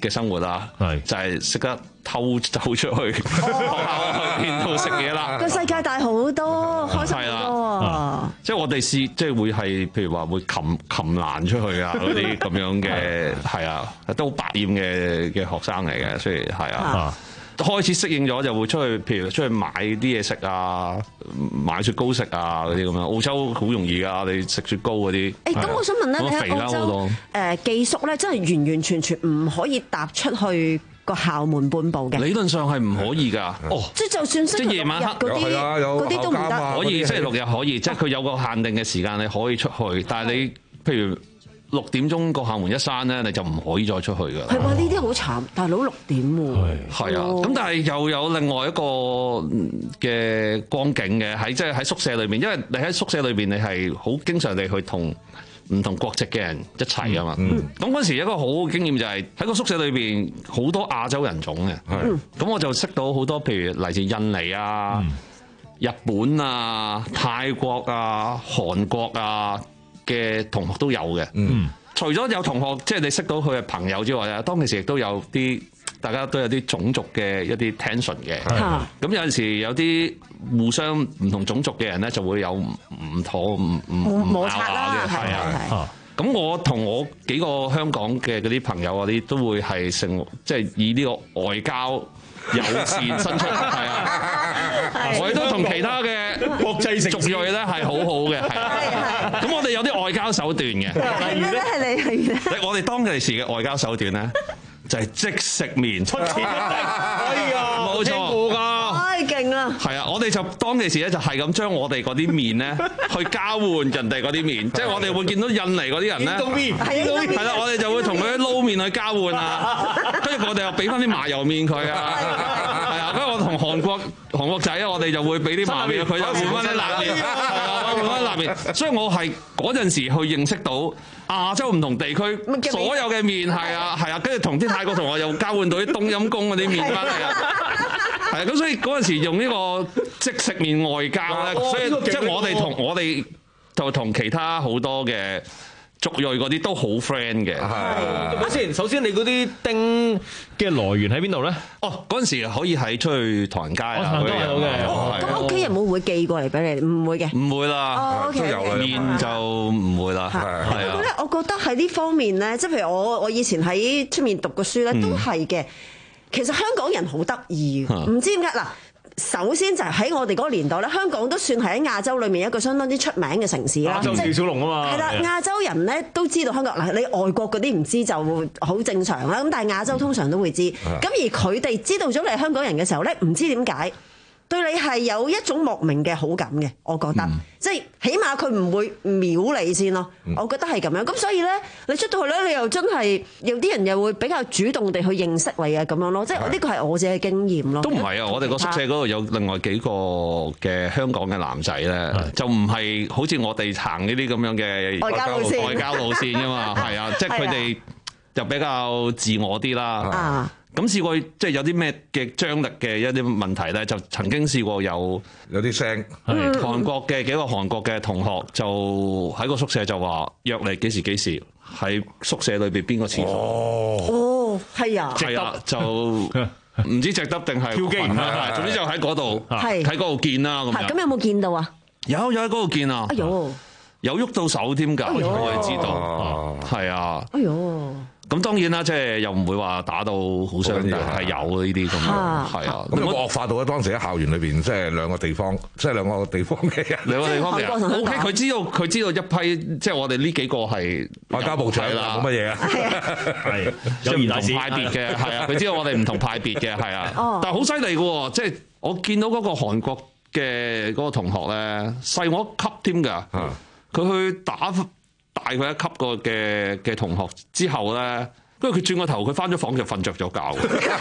嘅生活啦，就係識得偷走出去學校去邊度食嘢啦。 個世界大好多，開心好多啊！ 即係我哋試，即係會係譬如話會擒擒欄出去啊嗰啲咁樣嘅，係啊，都好百厭嘅嘅學生嚟嘅，所以係啊。開始適應咗就會出去，譬如出去買啲嘢食啊，買雪糕食啊嗰啲咁樣。澳洲好容易㗎，你食雪糕嗰啲。誒，咁我想問咧，你喺澳洲誒寄宿咧，真係完完全全唔可以踏出去個校門半步嘅。理論上係唔可以㗎。哦， 即係就算星期六日嗰啲，嗰啲都唔得。 可以星期六日可以，即係佢有個限定嘅時間你可以出去，但係你譬如。六點鐘個校門一閂咧，你就唔可以再出去㗎。 係喎，呢啲好慘，大佬六點喎。 係啊，咁但係又有另外一個嘅光景嘅，喺即係喺宿舍裏邊，因為你喺宿舍裏邊，你係好經常地去同唔同國籍嘅人一齊啊嘛。咁嗰時一個好好經驗就係喺個宿舍裏邊好多亞洲人種嘅。咁我就識到好多譬如嚟自印尼啊、嗯、日本啊、泰國啊、韓國啊嘅同學都有嘅，嗯，除咗有同學即係你識到佢嘅朋友之外咧，當其時亦都有啲大家都有啲種族嘅一啲 tension 嘅，咁有陣時有啲互相唔同種族嘅人咧就會有唔妥唔唔摩擦啦，係啊， 咁我同我幾個香港嘅嗰啲朋友嗰啲都會係成即係以呢個外交友善伸出，係啊，我哋都同其他嘅國際族裔咧係好好嘅，係啊，咁我哋有啲外交手段嘅， 例如咧係你，例如咧， 我哋當其時嘅外交手段咧就係即食麵出錢，哎呀，冇錯㗎， 太勁啦， 係啊，我哋就當其時咧就係咁將我哋嗰啲麵咧去交換人哋嗰啲麵，即係我哋會見到印尼嗰啲人咧，係啦，我哋就會同佢撈麵去交換啊，跟住我哋又俾翻啲麻油麵佢啊，係啊，跟住我同韓國韓國仔啊，我哋就會俾啲麻麵佢，就換翻啲辣麵，係啊，換翻辣麵，所以我係嗰陣時去認識到亞洲唔同地區所有嘅麵，係啊係啊，跟住同啲泰國同學又交換到啲冬陰功嗰啲麵翻嚟啊，係啊，咁所以嗰陣時用呢個即食麵外交咧，所以即係我哋同我哋就同其他好多嘅族裔嗰啲都好 friend 嘅。 係咪先？首先你嗰啲丁嘅來源喺邊度咧？ 哦，嗰陣時可以喺出去唐人街啊， 都有嘅。 咁屋企人會唔會寄過嚟俾你？唔會嘅。 唔會啦，都有啦，麵就唔會啦。係啊。 咧，我覺得喺呢方面咧，即係譬如我我以前喺出面讀過書咧，都係嘅。其實香港人好得意，唔知點解嗱。首先就係喺我哋嗰個年代咧，香港都算係喺亞洲裏面一個相當之出名嘅城市啦。 亞洲四小龍啊嘛， 係啦，亞洲人咧都知道香港嗱，你外國嗰啲唔知就好正常啦。咁但係亞洲通常都會知，咁、嗯、而佢哋知道咗你係香港人嘅時候咧，唔知點解對你係有一種莫名嘅好感嘅，我覺得，嗯、即係起碼佢唔會秒你先咯。嗯、我覺得係咁樣。咁所以咧，你出到去咧，你又真係有啲人又會比較主動地去認識你啊，咁樣咯。即係呢個係我自己嘅經驗咯。 都唔係啊！我哋個宿舍嗰度有另外幾個嘅香港嘅男仔咧，就唔係好似我哋行呢啲咁樣嘅外交路線， 外交路線㗎嘛。係啊，即係佢哋就比較自我啲啦。啊咁試過即係有啲咩嘅張力嘅一啲問題咧，就曾經試過有有啲聲， 韓國嘅幾個韓國嘅同學就喺個宿舍就話約你幾時幾時喺宿舍裏邊邊個廁所。 哦，係啊， 係啊，就唔知值得定係跳機啦，總之就喺嗰度，喺嗰度見啦咁樣。 咁有冇見到啊？ 有有喺嗰度見啊！ 哎呦， 有喐到手添㗎，我係知道，係啊。 哎呦！ 咁當然啦，即係又唔會話打到好傷，但係有呢啲咁樣，係啊。 咁惡化到咧，當時喺校園裏邊，即係兩個地方，即係兩個地方嘅人， 兩個地方嘅人。O K， 佢知道佢知道一批，即係我哋呢幾個係外交部長啦，冇乜嘢啊， 係有唔同派別嘅，係啊。佢知道我哋唔同派別嘅，係啊。但係好犀利嘅喎，即係我見到嗰個韓國嘅嗰個同學咧，細我一級添㗎，佢去打。大佢一級個嘅嘅同學之後咧，跟住佢轉個頭，佢翻咗房就瞓着咗覺，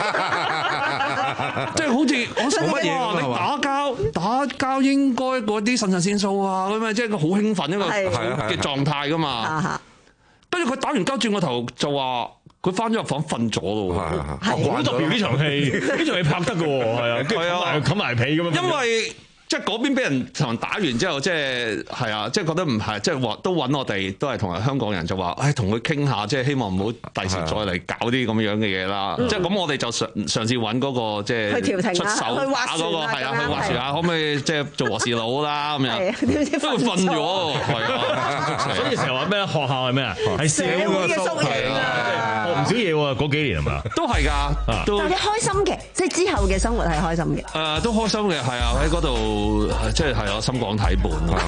即係好似我做乜嘢？你打交打交應該嗰啲腎上腺素啊咁啊，即係個好興奮一個嘅狀態噶嘛。跟住佢打完交轉個頭就話佢翻咗入房瞓咗咯，好特別呢場戲，呢場戲拍得嘅喎，係啊，係啊，冚埋被咁樣。因為即係嗰邊俾人同人打完之後，即係係啊，即係覺得唔係，即係話都揾我哋，都係同埋香港人就話，誒同佢傾下，即係希望唔好第時再嚟搞啲咁樣嘅嘢啦。即係咁，我哋就嘗嘗試揾嗰個即係出手打嗰個係啊，去話事啊，可唔可以即係做和事佬啦咁樣？都會瞓咗，係啊。 所以成日話咩？學校係咩啊？係社會嘅縮影啊！學唔少嘢喎，嗰幾年係嘛？ 都係㗎，都。 但係開心嘅，即係之後嘅生活係開心嘅。 誒，都開心嘅，係啊，喺嗰度即係係我深港睇伴啊。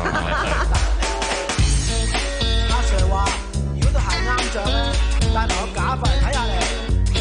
阿 Sir 話：如果對鞋啱着咧，帶埋個假髮嚟睇下你。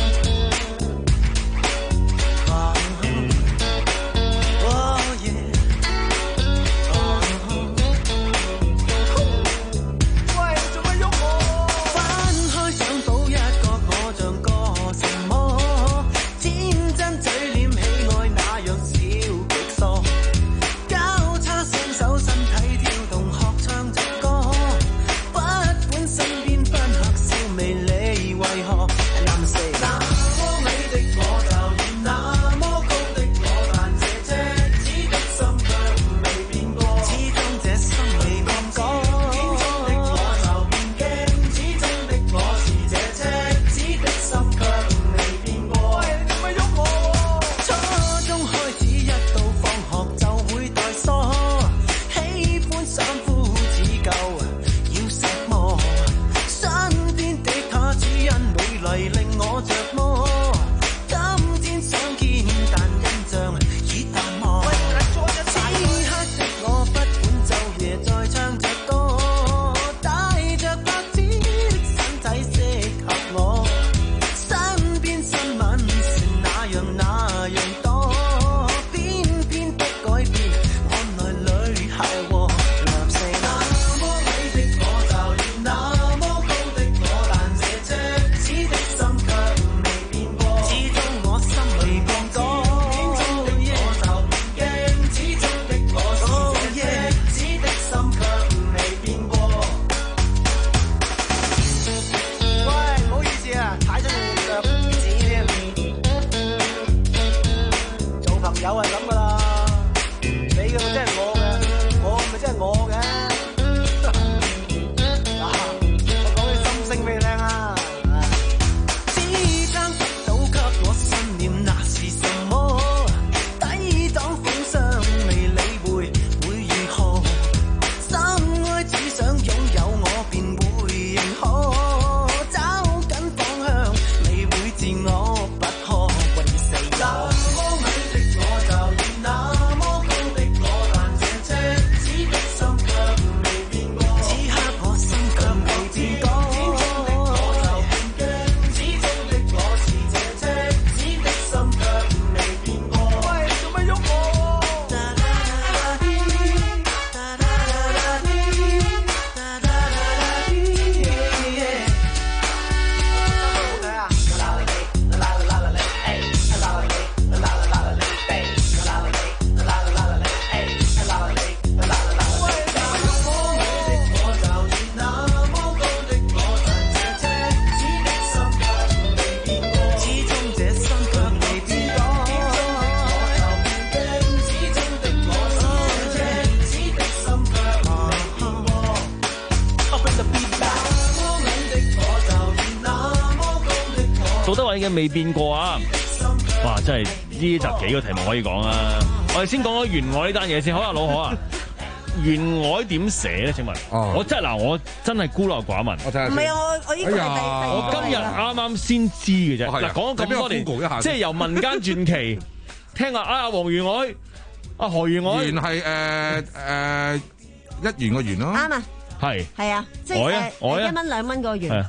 杜德偉嘅未變過啊！哇，真係呢集幾個題目可以講啊！我哋先講咗袁凱呢單嘢先，好啊，老何啊！袁凱點寫咧？請問，哦、我真係嗱，我真係孤陋寡聞。 我睇下。唔係啊，我我呢個係第第、哎、 我今日啱啱先知嘅啫。嗱、哦，講咗咁多年，即係由民間傳奇，聽話啊，黃袁凱，啊何袁凱， 袁係誒誒一元個元咯。 啱啊。 係。 係啊，即係誒一蚊兩蚊個元。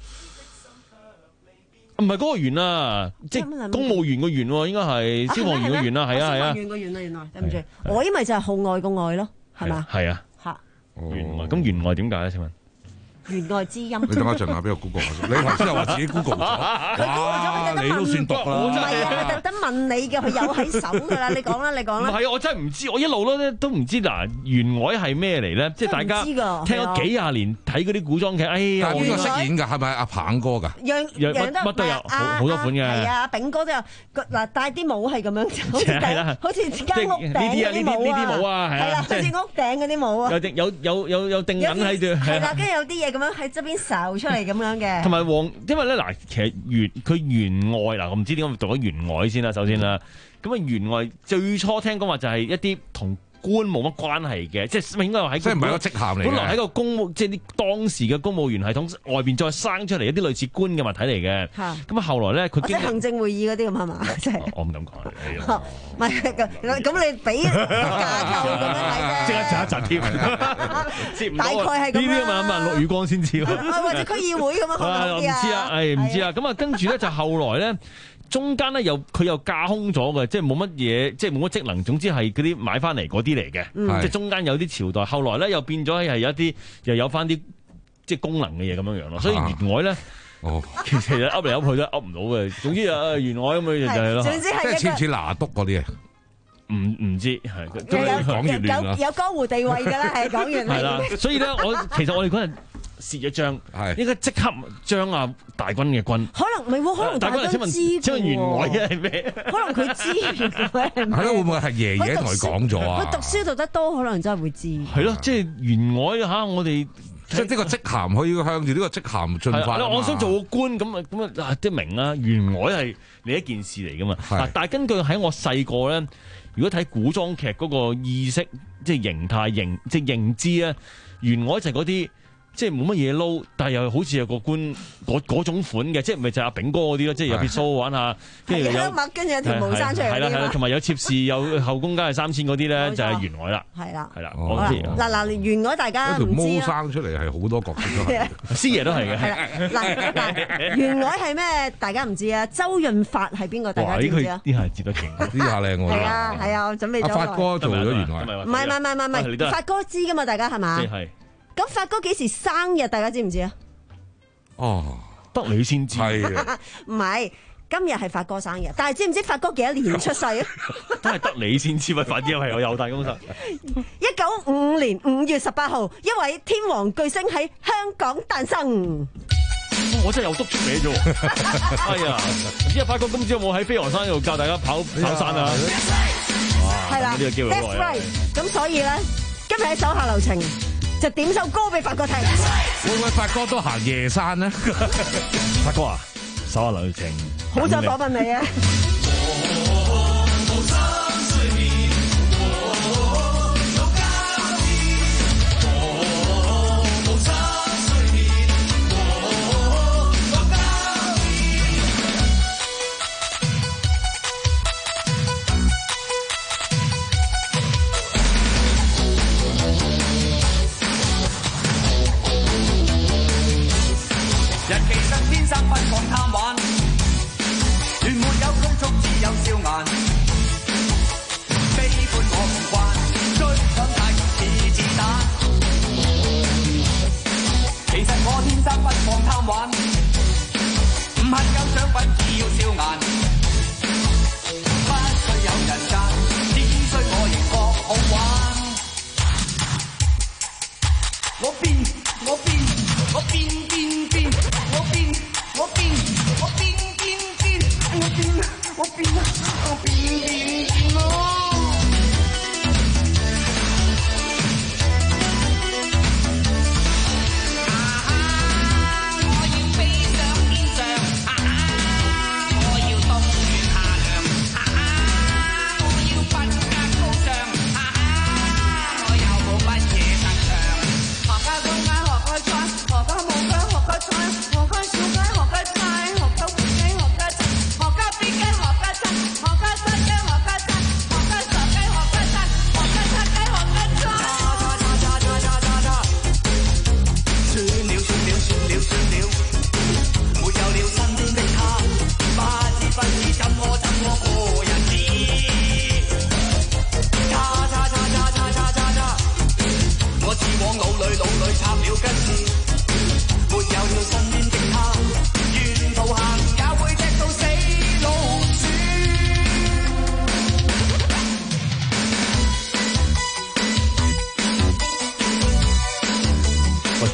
唔係嗰個員啊，即係公務員個員喎，應該係消防員個員啦，係啊係啊。消防員個員啊，原來對唔住，我因為就係號外個外咯，係嘛？係啊。嚇。員外咁員外點解咧？請問？員外之音。你等我一陣下俾我 Google 下先。你頭先又話自己 Google 咗，哇！你都算讀啦。唔係啊，特登問你嘅，佢有喺手㗎啦。你講啦，你講啦。 唔係啊，我真係唔知，我一路咧都唔知嗱，員外係咩嚟咧？即係大家聽咗幾廿年睇嗰啲古裝劇，哎呀， 邊個飾演㗎？係咪阿鵬哥㗎？ 樣樣乜都有，好多款嘅。 係啊，炳哥都有嗱，戴啲帽係咁樣，好似好似間屋頂嗰啲帽啊，係啦，好似屋頂嗰啲帽啊， 有有有有有定銀喺度， 係啦，跟住有啲嘢咁樣喺側邊睄出嚟咁樣嘅。同埋黃，因為咧嗱，其實員佢員外嗱，我唔知點解讀咗員外先啦，首先啦，咁啊員外最初聽講話就係一啲同官冇乜關係嘅，即係應該話喺即係唔係一個職銜嚟嘅， 本來喺個公務即係啲當時嘅公務員系統外邊再生出嚟一啲類似官嘅物體嚟嘅。咁啊後來咧佢即係行政會議嗰啲咁係嘛？即係我唔敢講。 唔係咁你俾架構咁樣睇啫， 即刻窒一窒添，接唔到。大概係咁啦。 呢啲問一問陸宇光先知。 或者區議會咁樣可能唔知啊，誒唔知啊。咁啊跟住咧就後來咧。中間咧又佢又架空咗嘅，即係冇乜嘢，即係冇乜職能。總之係嗰啲買翻嚟嗰啲嚟嘅，嗯、即係中間有啲朝代。後來咧又變咗係有一啲又有翻啲即係功能嘅嘢咁樣樣咯。所以員外咧，哦，其實噏嚟噏去都噏唔到嘅。總之啊，員外咁樣就係咯。 總之係即係似唔似拿督嗰啲啊？ 唔唔知係講越亂啦，有江湖地位㗎啦，係講完係啦。所以咧，我其實我哋嗰陣。蝕咗張，應該即刻將阿大軍嘅軍， 可能唔係喎，可能大軍知嘅喎。 請問員外係咩？ 可能佢知員外係咩？ 係咯，會唔會係爺爺同佢講咗啊？ 佢讀書讀得多，可能真係會知。 係咯，即係員外嚇，我哋即係呢個職銜可以向住呢個職銜進發。 我想做個官咁啊，咁啊，即係明啦。員外係另一件事嚟噶嘛。但係根據喺我細個咧，如果睇古裝劇嗰個意識，即係形態認即係認知咧，員外就係嗰啲。即係冇乜嘢撈，但係又好似有個官嗰嗰種款嘅，即係咪就係阿炳哥嗰啲咯？即係有別鬚玩下，跟住有跟住有條毛生出嚟。 係啦係啦，同埋有妾侍有後宮加係三千嗰啲咧，就係員外啦。 係啦係啦， 嗱嗱員外大家唔知條毛生出嚟係好多角色都係， 師爺都係嘅。 係啦嗱嗱員外係咩？大家唔知啊。周潤發係邊個？大家知唔知啊？ 呢下接得勁， 呢下靚喎。 係啊係啊，我準備咗。 阿發哥做咗員外， 唔係唔係唔係唔係，發哥知㗎嘛？大家係嘛？ 係。 咁發哥幾時生日？大家知唔知啊？ 哦， 得你先知。 唔係，今日係發哥生日，但係知唔知發哥幾多年出世啊？ 都係得你先知，咪快啲係我有大公司。 一九五五年五月十八號，一位天王巨星喺香港誕生。 我真係有督出名啫。哎呀，唔知阿發哥今朝有冇喺飛鵝山度教大家跑跑山啊？ 係啦，呢個機會好耐。咁所以咧，今日喺手下留情。就點首歌俾發哥聽， 會唔會發哥都行夜山呢？ 發哥啊，手下留情， 好想訪問你啊！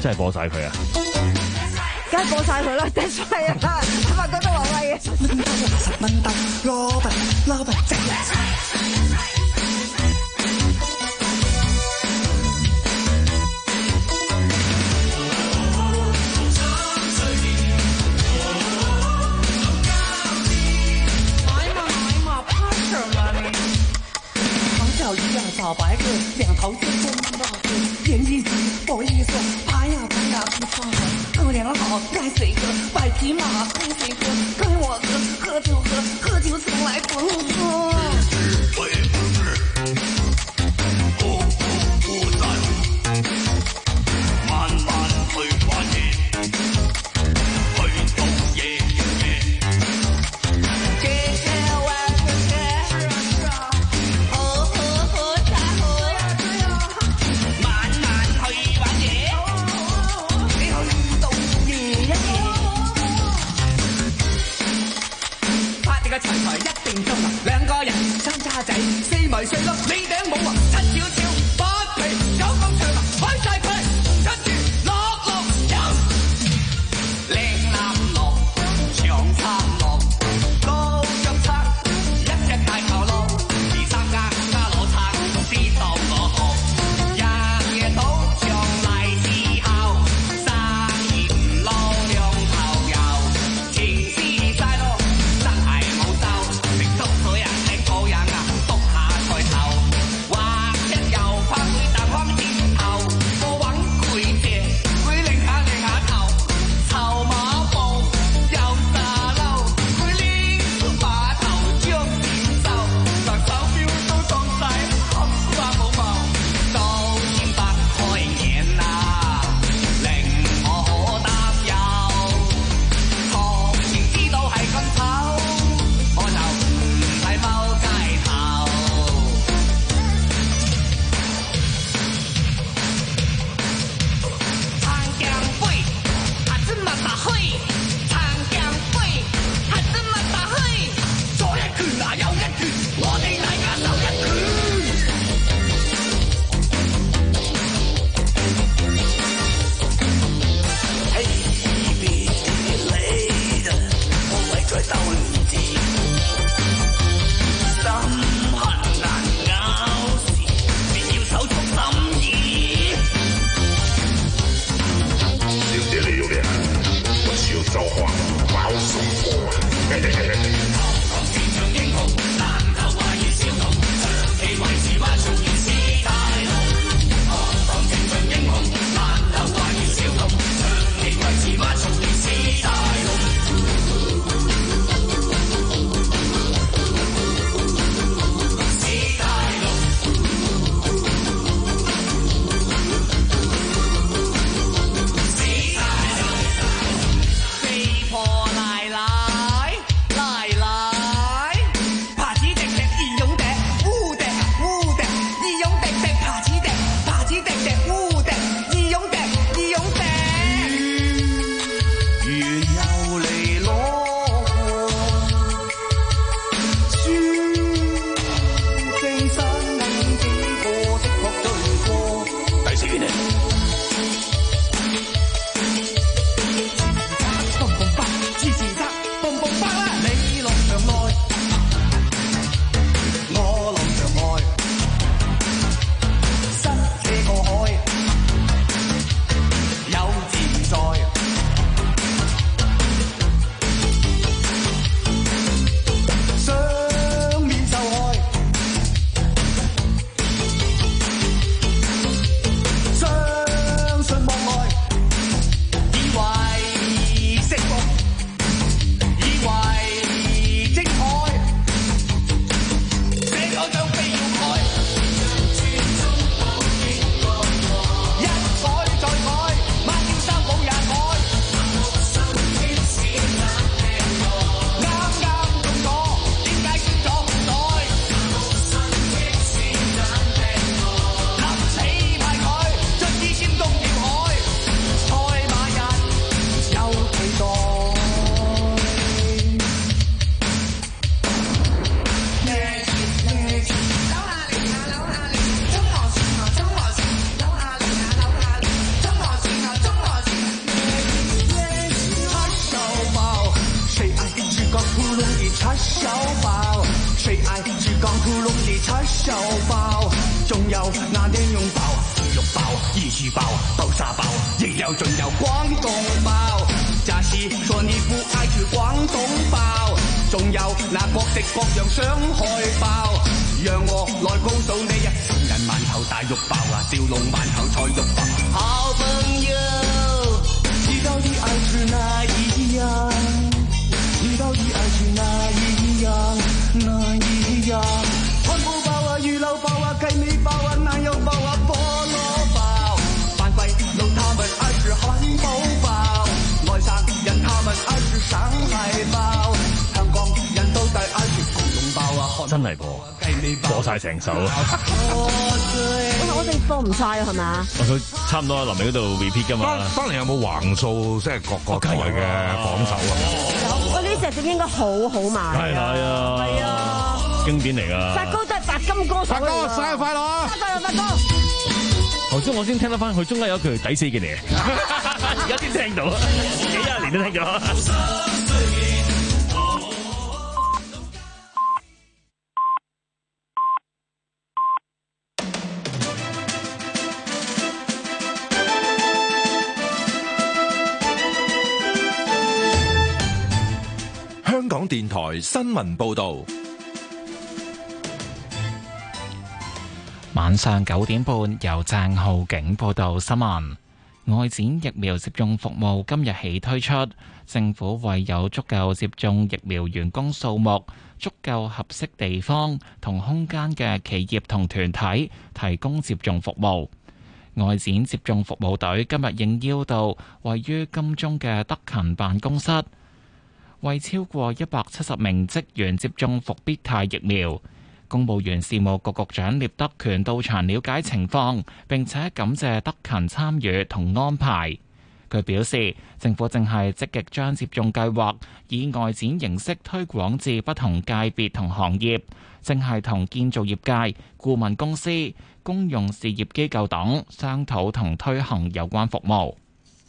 真係播晒佢啊！ 梗係播晒佢啦 ，That's right 啊！係咪覺得話威嘅？十蚊得攞筆攞筆正小白鸽，两头就这么大个，连一急我一说，爬呀爬呀不上来，哥俩好该谁喝，摆匹马跟谁喝，该我喝喝就喝，喝酒从来不喝。我也不是，不不不在乎，慢慢去玩嘢，去到夜夜。街街玩个街，是啊是啊。齊齊一定中啊！兩個人三叉仔，四圍四碌，你頂帽啊，七跳跳，八皮九咁長啊，開晒佢，跟住落落飲，靚男樂，長餐樂，高腳叉，一隻大頭腦，二三加加攞叉，知道我好，日夜賭場嚟之後，生意唔撈兩頭油，情絲晒咯。食粥水啊，食好人啊，篤下菜頭，或者有谁爱吃刚出笼的叉烧包？仲有那年蓉包、豬肉包、義氣包、豆沙包，亦有仲有廣東包。假使說你不愛吃廣東包，仲有那各式各樣上海包。讓我來告訴你啊，情人饅頭大肉包啊，小籠饅頭菜肉包。好朋友，你到底愛吃哪一樣？你到底愛吃哪一樣？哪一樣？漢堡包啊，魚柳包啊，雞尾包啊，奶油包啊，菠蘿包。反鬼佬他們愛吃漢堡包，外省人他們愛吃上海包，香港人都大愛吃廣東包啊。 真係播播晒成首。 我哋播唔晒啊，係咪啊？ 佢差唔多臨尾嗰度 repeat 噶嘛。 當年有冇橫掃即係各個台嘅榜首啊？ 有，喂，呢隻碟應該好好賣。 係係啊，係啊，經典嚟㗎。 發哥都係白金歌手嚟㗎。發哥生日快樂啊！ 生日快樂，發哥！ 頭先我先聽得翻，佢中間有一句抵死嘅嚟，而家先聽到，幾廿年都聽咗。 香港電台新聞報道， 晚上九點半由鄭浩景報道新聞。外展疫苗接種服務今日起推出，政府為有足夠接種疫苗員工數目、足夠合適地方同空間嘅企業同團體提供接種服務。外展接種服務隊今日應邀到位於金鐘嘅德勤辦公室，為超過一百七十名職員接種復必泰疫苗。公務員事務局局長聶德權到場了解情況，並且感謝德勤參與同安排。佢表示，政府正係積極將接種計劃以外展形式推廣至不同界別同行業，正係同建造業界、顧問公司、公用事業機構等商討同推行有關服務。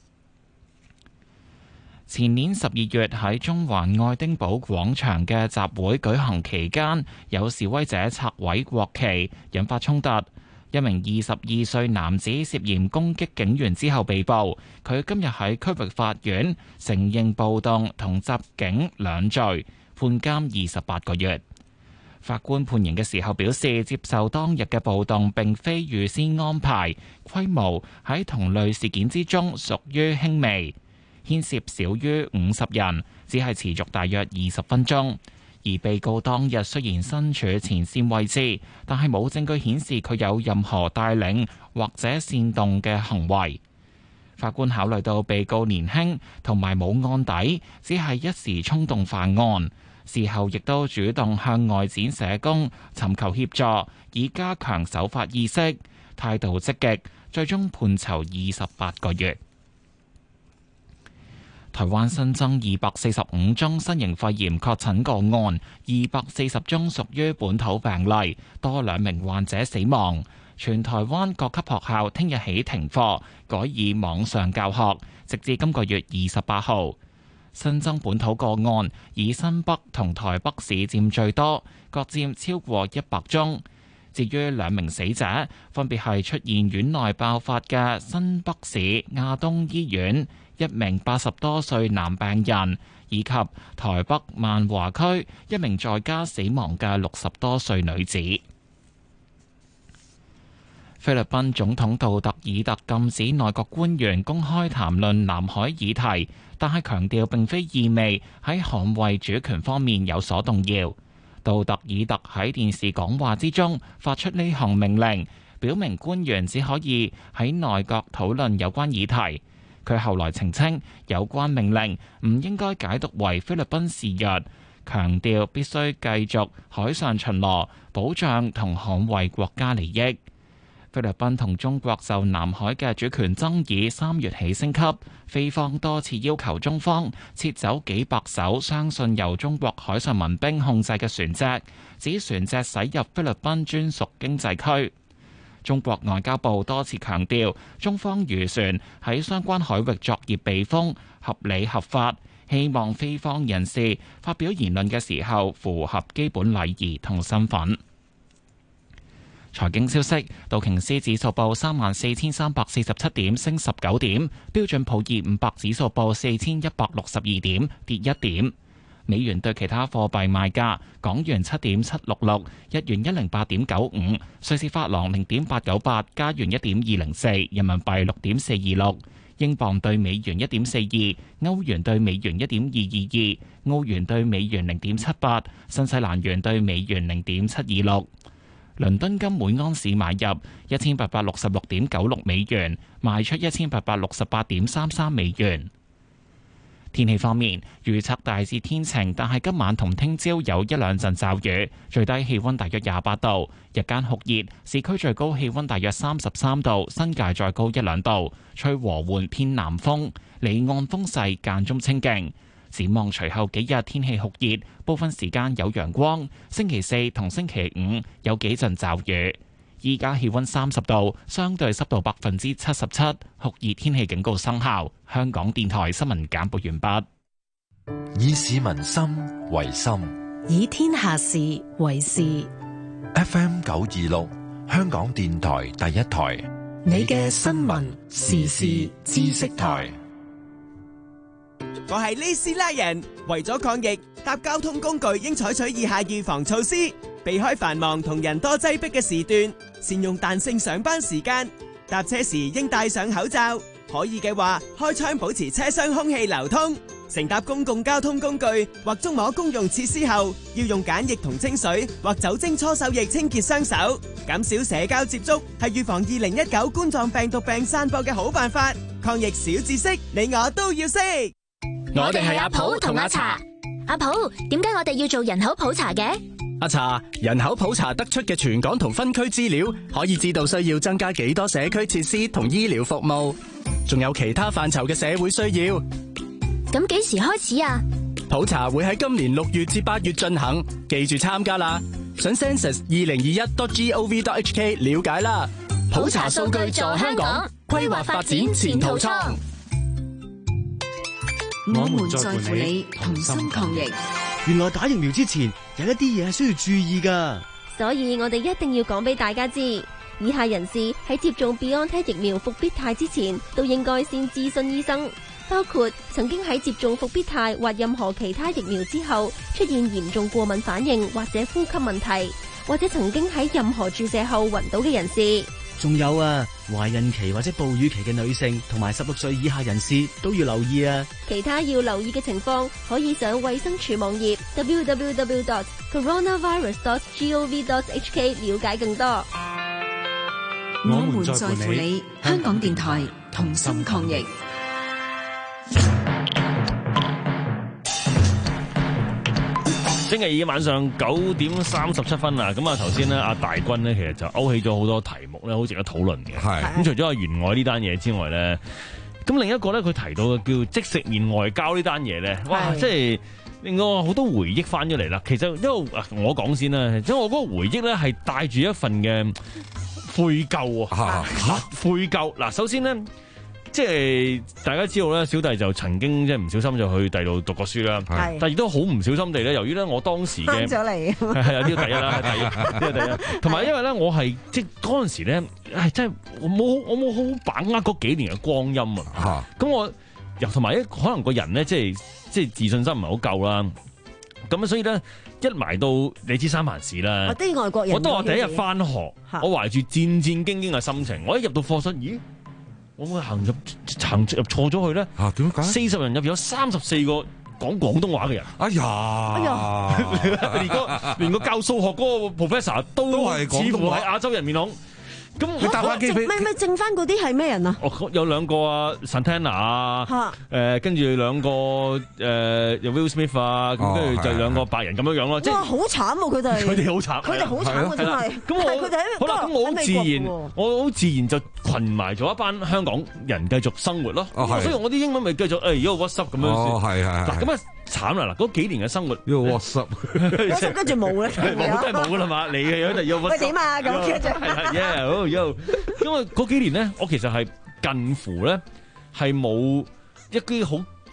前年十二月喺中環愛丁堡廣場嘅集會舉行期間，有示威者拆毀國旗，引發衝突。一名二十二歲男子涉嫌攻擊警員之後被捕，佢今日喺區域法院承認暴動同襲警兩罪，判監二十八個月。法官判刑嘅時候表示，接受當日嘅暴動並非預先安排，規模喺同類事件之中屬於輕微，牽涉少於五十人，只係持續大約二十分鐘。而被告當日雖然身處前線位置，但係冇證據顯示佢有任何帶領或者煽動嘅行為。法官考慮到被告年輕同埋冇案底，只係一時衝動犯案，事後亦都主動向外展社工尋求協助，以加強守法意識，態度積極，最終判囚二十八個月。台灣新增二百四十五宗新型肺炎確診個案，二百四十宗屬於本土病例，多兩名患者死亡。全台灣各級學校聽日起停課，改以網上教學，直至今個月二十八號。新增本土個案以新北同台北市佔最多，各佔超過一百宗。至於兩名死者，分別係出現院內爆發嘅新北市亞東醫院一名八十多歲男病人，以及台北萬華區一名在家死亡嘅六十多歲女子。菲律賓總統杜特爾特禁止內閣官員公開談論南海議題，但係強調並非意味喺捍衛主權方面有所動搖。杜特爾特喺電視講話之中發出呢項命令，表明官員只可以喺內閣討論有關議題。佢後來澄清，有關命令唔應該解讀為菲律賓示弱，強調必須繼續海上巡邏，保障同捍衛國家利益。菲律賓同中國就南海嘅主權爭議三月起升級，菲方多次要求中方撤走幾百艘相信由中國海上民兵控制嘅船隻，指船隻駛入菲律賓專屬經濟區。中國外交部多次強調，中方漁船喺相關海域作業避風合理合法， 希望非方人士發表言論嘅時候符合基本禮儀同身份。財經消息，道瓊斯指數報三萬四千三百四十七點，升十九點；標準普爾五百指數報四千一百六十二點，跌一點。美元對其他貨幣賣價：港元七點七六六，日元一零八點九五，瑞士法郎零點八九八，加元一點二零四，人民幣六點四二六，英鎊對美元一點四二，歐元對美元一點二二二，澳元對美元零點七八，新西蘭元對美元零點七二六。倫敦金每安士買入一千八百六十六點九六美元，賣出一千八百六十八點三三美元。天氣方面，預測大致天晴，但係今晚同聽朝有一兩陣驟雨，最低氣溫大約廿八度，日間酷熱，市區最高氣溫大約三十三度，新界再高一兩度，吹和緩偏南風，離岸風勢間中清勁。展望隨後幾日天氣酷熱，部分時間有陽光。星期四同星期五有幾陣驟雨。依家氣溫三十度，相對濕度百分之七十七，酷熱天氣警告生效。香港電台新聞簡報完畢。 以市民心為心， 以天下事為事。 F M 九二六，香港電台第一台， 你嘅新聞時事知識台。 我係呢斯拉人，為咗抗疫，搭交通工具應採取以下預防措施：避開繁忙同人多擠迫嘅時段，善用彈性上班時間，搭車時應戴上口罩，可以嘅話開窗保持車廂空氣流通。乘搭公共交通工具或觸摸公用設施後，要用梘液同清水或酒精搓手液清潔雙手。減少社交接觸係預防二零一九冠狀病毒病散播嘅好辦法。抗疫小知識，你我都要識。 我哋係阿普同阿茶。阿普，點解我哋要做人口普查嘅？ 阿茶，人口普查得出嘅全港同分區資料，可以知道需要增加幾多社區設施同醫療服務，仲有其他範疇嘅社會需要。 咁幾時開始啊？ 普查會喺今年六月至八月進行，記住參加啦！上 census 二零二一 dot gov dot hk 了解啦。 普查數據助香港，規劃發展前途創。 我們在乎你，同心抗疫。 原來打疫苗之前有一啲嘢係需要注意噶， 所以我哋一定要講俾大家知。以下人士喺接種 BioNTech 疫苗復必泰之前，都應該先諮詢醫生，包括曾經喺接種復必泰或任何其他疫苗之後出現嚴重過敏反應或者呼吸問題，或者曾經喺任何注射後暈倒嘅人士。 仲有啊，懷孕期或者哺乳期嘅女性同埋十六歲以下人士都要留意啊。 其他要留意嘅情況，可以上衛生署網頁 double-u double-u double-u dot coronavirus dot gov dot hk 了解更多。 我們在乎你，香港電台同心抗疫。 星期二晚上九點三十七分啊！咁啊，頭先咧，阿大軍咧，其實就勾起咗好多題目咧，好值得討論嘅。係咁，除咗阿員外呢單嘢之外咧，咁另一個咧，佢提到嘅叫即食麵外交呢單嘢咧，哇！即係令我好多回憶翻咗嚟啦。其實因為我講先啦，因為我嗰個回憶咧係帶住一份嘅悔疚啊！嚇悔疚嗱，首先咧。即係大家知道咧，小弟就曾經即係唔小心就去第度讀過書啦。係，但係亦都好唔小心地咧，由於咧我當時嘅翻咗嚟， 係啊呢個第一啦，第一呢個第一。同埋因為咧，我係即係嗰陣時咧，係真係我冇我冇好好把握嗰幾年嘅光陰啊。咁我又同埋一可能個人咧，即係即係自信心唔係好夠啦。咁啊，所以咧一埋到你知三藩市啦， 我啲外國人， 我當我第一日翻學，我懷住戰戰兢兢嘅心情，我一入到課室，咦？我會行入行入錯咗去咧？ 啊，點解？ 四十人入邊有三十四個講廣東話嘅人。哎呀，哎呀，連個連個教數學嗰個 professor 都都係似乎係亞洲人面孔。咁佢搭翻機俾咩咩剩翻嗰啲係咩人啊？ 哦，有兩個啊 Santana 啊，誒跟住兩個誒有 Will Smith 啊，咁跟住就兩個白人咁樣樣咯。 哇，好慘喎！佢哋佢哋好慘， 佢哋好慘喎！真係。咁我佢哋好啦，咁我好自然，我好自然就群埋咗一班香港人繼續生活咯。所以我啲英文咪繼續誒 Yo what's up 咁樣。 哦，係係。 嗱咁啊慘啦！嗱嗰幾年嘅生活 Yo what's up， 跟住冇咧， 冇真係冇噶啦嘛！你嘅有就 Yo what's up。喂點啊？咁嘅啫。 係係 yeah。因為嗰幾年咧，我其實係近乎咧係冇一啲好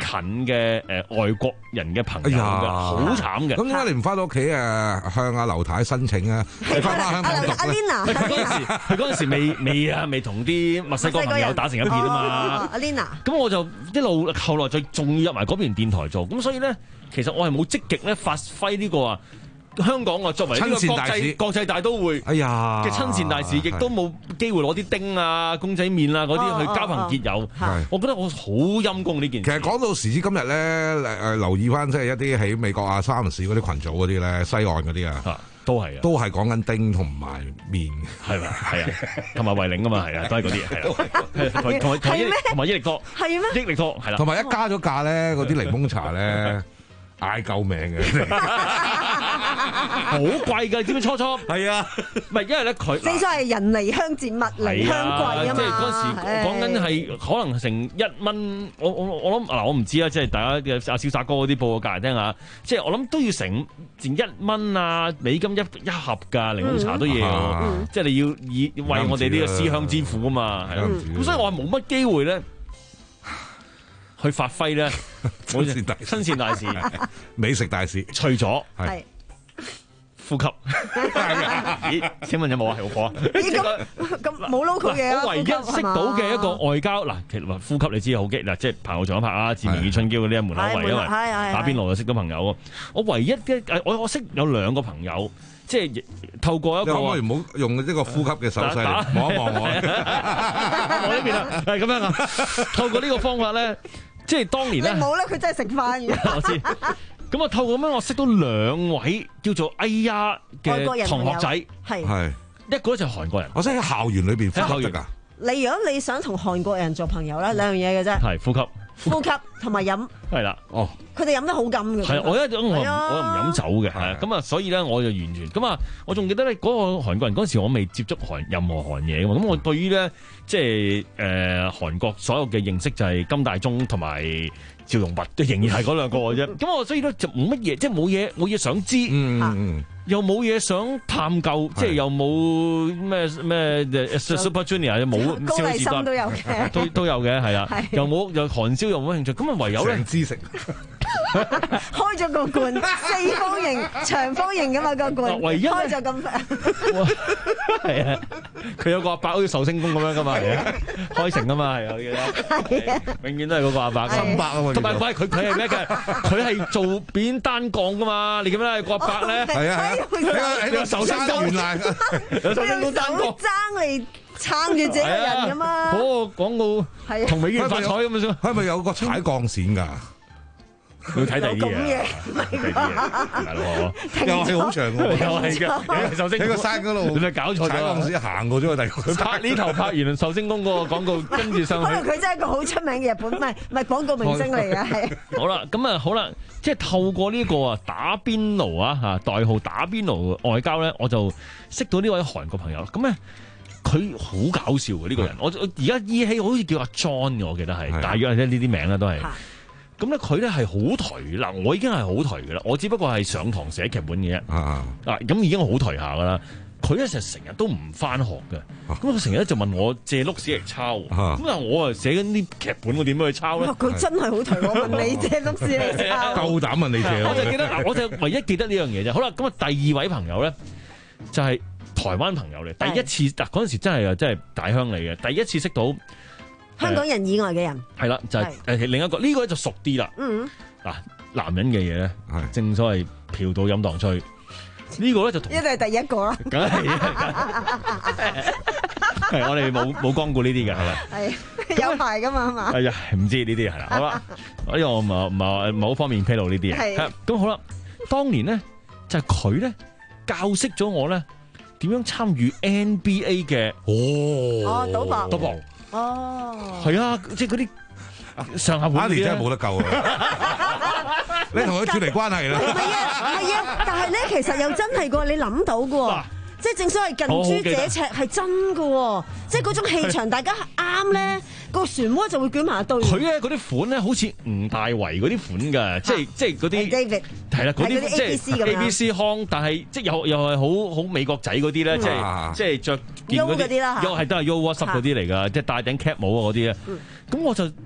近嘅誒外國人嘅朋友嘅，好慘嘅。 咁點解你唔翻到屋企誒向阿劉太申請啊？你翻返香港讀咧？ 佢嗰陣時，佢嗰陣時未未啊，未同啲墨西哥朋友打成一片啊嘛。 阿 Lina， 咁我就一路後來就仲要入埋嗰邊電台做，咁所以咧，其實我係冇積極咧發揮呢個啊。香港啊，作為呢個國際國際大都會嘅親善大使，亦都冇機會攞啲丁啊、公仔麵啊嗰啲去交朋結友。我覺得我好陰功呢件事。 其實講到時至今日咧，誒留意翻即係一啲喺美國啊、三藩市嗰啲群組嗰啲咧，西岸嗰啲啊， 都係啊， 都係講緊丁同埋麵， 係咪？係啊，同埋維領啊嘛，係啊，都係嗰啲，係啦，同埋同埋同埋益力多， 係咩？ 益力多係啦， 同埋一加咗價咧，嗰啲檸檬茶咧。嗌救命嘅， 好貴㗎！知唔知初初？係啊，唔係因為咧佢正所謂人離鄉節物離鄉貴啊嘛。 即係嗰陣時講緊係可能成一蚊，我我我諗嗱，我唔知啊，即係大家嘅阿小薩哥嗰啲報個價嚟聽下，即係我諗都要成成一蚊啊美金一一盒㗎檸檬茶都要，即係你要以為我哋呢個思鄉之苦啊嘛，係咯。咁所以我係冇乜機會咧。去發揮咧，親善大親善大使、 美食大使， 除咗係呼吸，咦？請問有冇啊？係我啊？ 咁咁冇 local 嘢啊！ 我唯一識到嘅一個外交嗱，其實話呼吸你知好激嗱，即係朋友仲有拍啊，《志明與春嬌》嗰啲喺門口圍，因為打邊爐就識到朋友。我唯一嘅我我識有兩個朋友。即係透過一個，可唔可以唔好用呢個呼吸嘅手勢望一望我？ 我呢邊啊，係咁樣啊。透過呢個方法咧，即係當年咧， 冇咧，佢真係食飯嘅。 我知。咁啊，透過咁樣，我識到兩位叫做哎呀嘅同學仔， 係係一個就係韓國人。 我識喺校園裏邊呼吸㗎。 你如果你想同韓國人做朋友咧，兩樣嘢嘅啫。 係呼吸。 呼吸同埋飲係啦，哦， 佢哋飲得好甘嘅。 係，我一我我又唔飲酒嘅，係咁啊，所以咧我就完全咁啊，我仲記得咧嗰個韓國人嗰陣時，我未接觸韓任何韓嘢嘅嘛，咁我對於咧即係誒韓國所有嘅認識就係金大中同埋趙容弼，都仍然係嗰兩個嘅啫。咁我所以咧就冇乜嘢，即係冇嘢冇嘢想知。嗯嗯。又冇嘢想探究，即係又冇咩咩 Super Junior 又冇， 高麗參都有嘅， 都都有嘅，係啦，又冇又韓燒又冇興趣，咁啊唯有咧知識開咗個罐，四方形、長方形噶嘛個罐， 唯一開咗咁係啊，佢有個阿伯好似壽星公咁樣噶嘛，係啊，開成噶嘛，係啊，永遠都係嗰個阿伯， 金伯啊嘛， 同埋佢佢佢係咩嘅？佢係做扁單槓噶嘛，你記唔記得個阿伯咧？ 係啊。 喺個壽星公原來有壽星公單槓爭嚟撐住自己人噶嘛？ 嗰個廣告係同美元發彩咁樣先， 係咪有個踩鋼線㗎？ 要睇第二啲嘢，第二啲係咯， 又係好長喎， 又係嘅。壽星喺個山嗰度， 你咪搞錯咗？ 踩鋼線行過咗個第二。 拍呢頭拍完壽星公嗰個廣告，跟住上去。 可能佢真係一個好出名嘅日本，唔係唔係廣告明星嚟嘅，係。 好啦，咁啊好啦，即係透過呢個啊打邊爐啊嚇代號打邊爐外交咧，我就識到呢位韓國朋友。咁咧佢好搞笑嘅呢個人，我我而家依稀好似叫阿 John 嘅，我記得係，大約係呢啲名咧都係。咁咧佢咧係好頹嗱，我已經係好頹嘅啦，我只不過係上堂寫劇本嘅啫。啊啊，咁已經好頹下噶啦。佢咧成成日都唔翻學嘅，咁佢成日咧就問我借碌屎嚟抄。咁但係我啊寫緊啲劇本，我點樣去抄咧？ 佢真係好頹，我問你借碌屎嚟抄。 夠膽問你借。 我就記得嗱，我就唯一記得呢樣嘢啫。好啦，咁啊第二位朋友咧就係台灣朋友嚟，第一次嗱嗰陣時真係啊真係大鄉嚟嘅，第一次識到。 香港人以外嘅人係啦，就係誒另一個呢個咧就熟啲啦。嗯，嗱，男人嘅嘢咧，正所謂嫖賭飲蕩吹，呢個咧就同一定係第一個啦。 梗係，係我哋冇冇光顧呢啲嘅係啦。 係有排噶嘛係嘛？ 係啊，唔知呢啲係啦。好啦，呢個我唔係唔係唔係好方便披露呢啲嘢。係咁好啦，當年咧就係佢咧教識咗我咧點樣參與 N B A 嘅哦哦賭博賭博。哦，係啊，即係嗰啲上下盤真係冇得救啊！你同佢脫離關係啦。 唔係啊，唔係啊，但係咧，其實又真係個，你諗到嘅，即係正所謂近朱者赤係真嘅，即係嗰種氣場，大家啱咧，個漩渦就會捲埋一堆。 佢咧嗰啲款咧，好似吳大維嗰啲款㗎，即係即係嗰啲 David 係啦，嗰啲即係 A B C 康，但係即係又又係好好美國仔嗰啲咧，即係即係着件嗰啲啦，又係都係 U 窩濕嗰啲嚟㗎，即係戴頂 cap 帽嗰啲咧。咁我就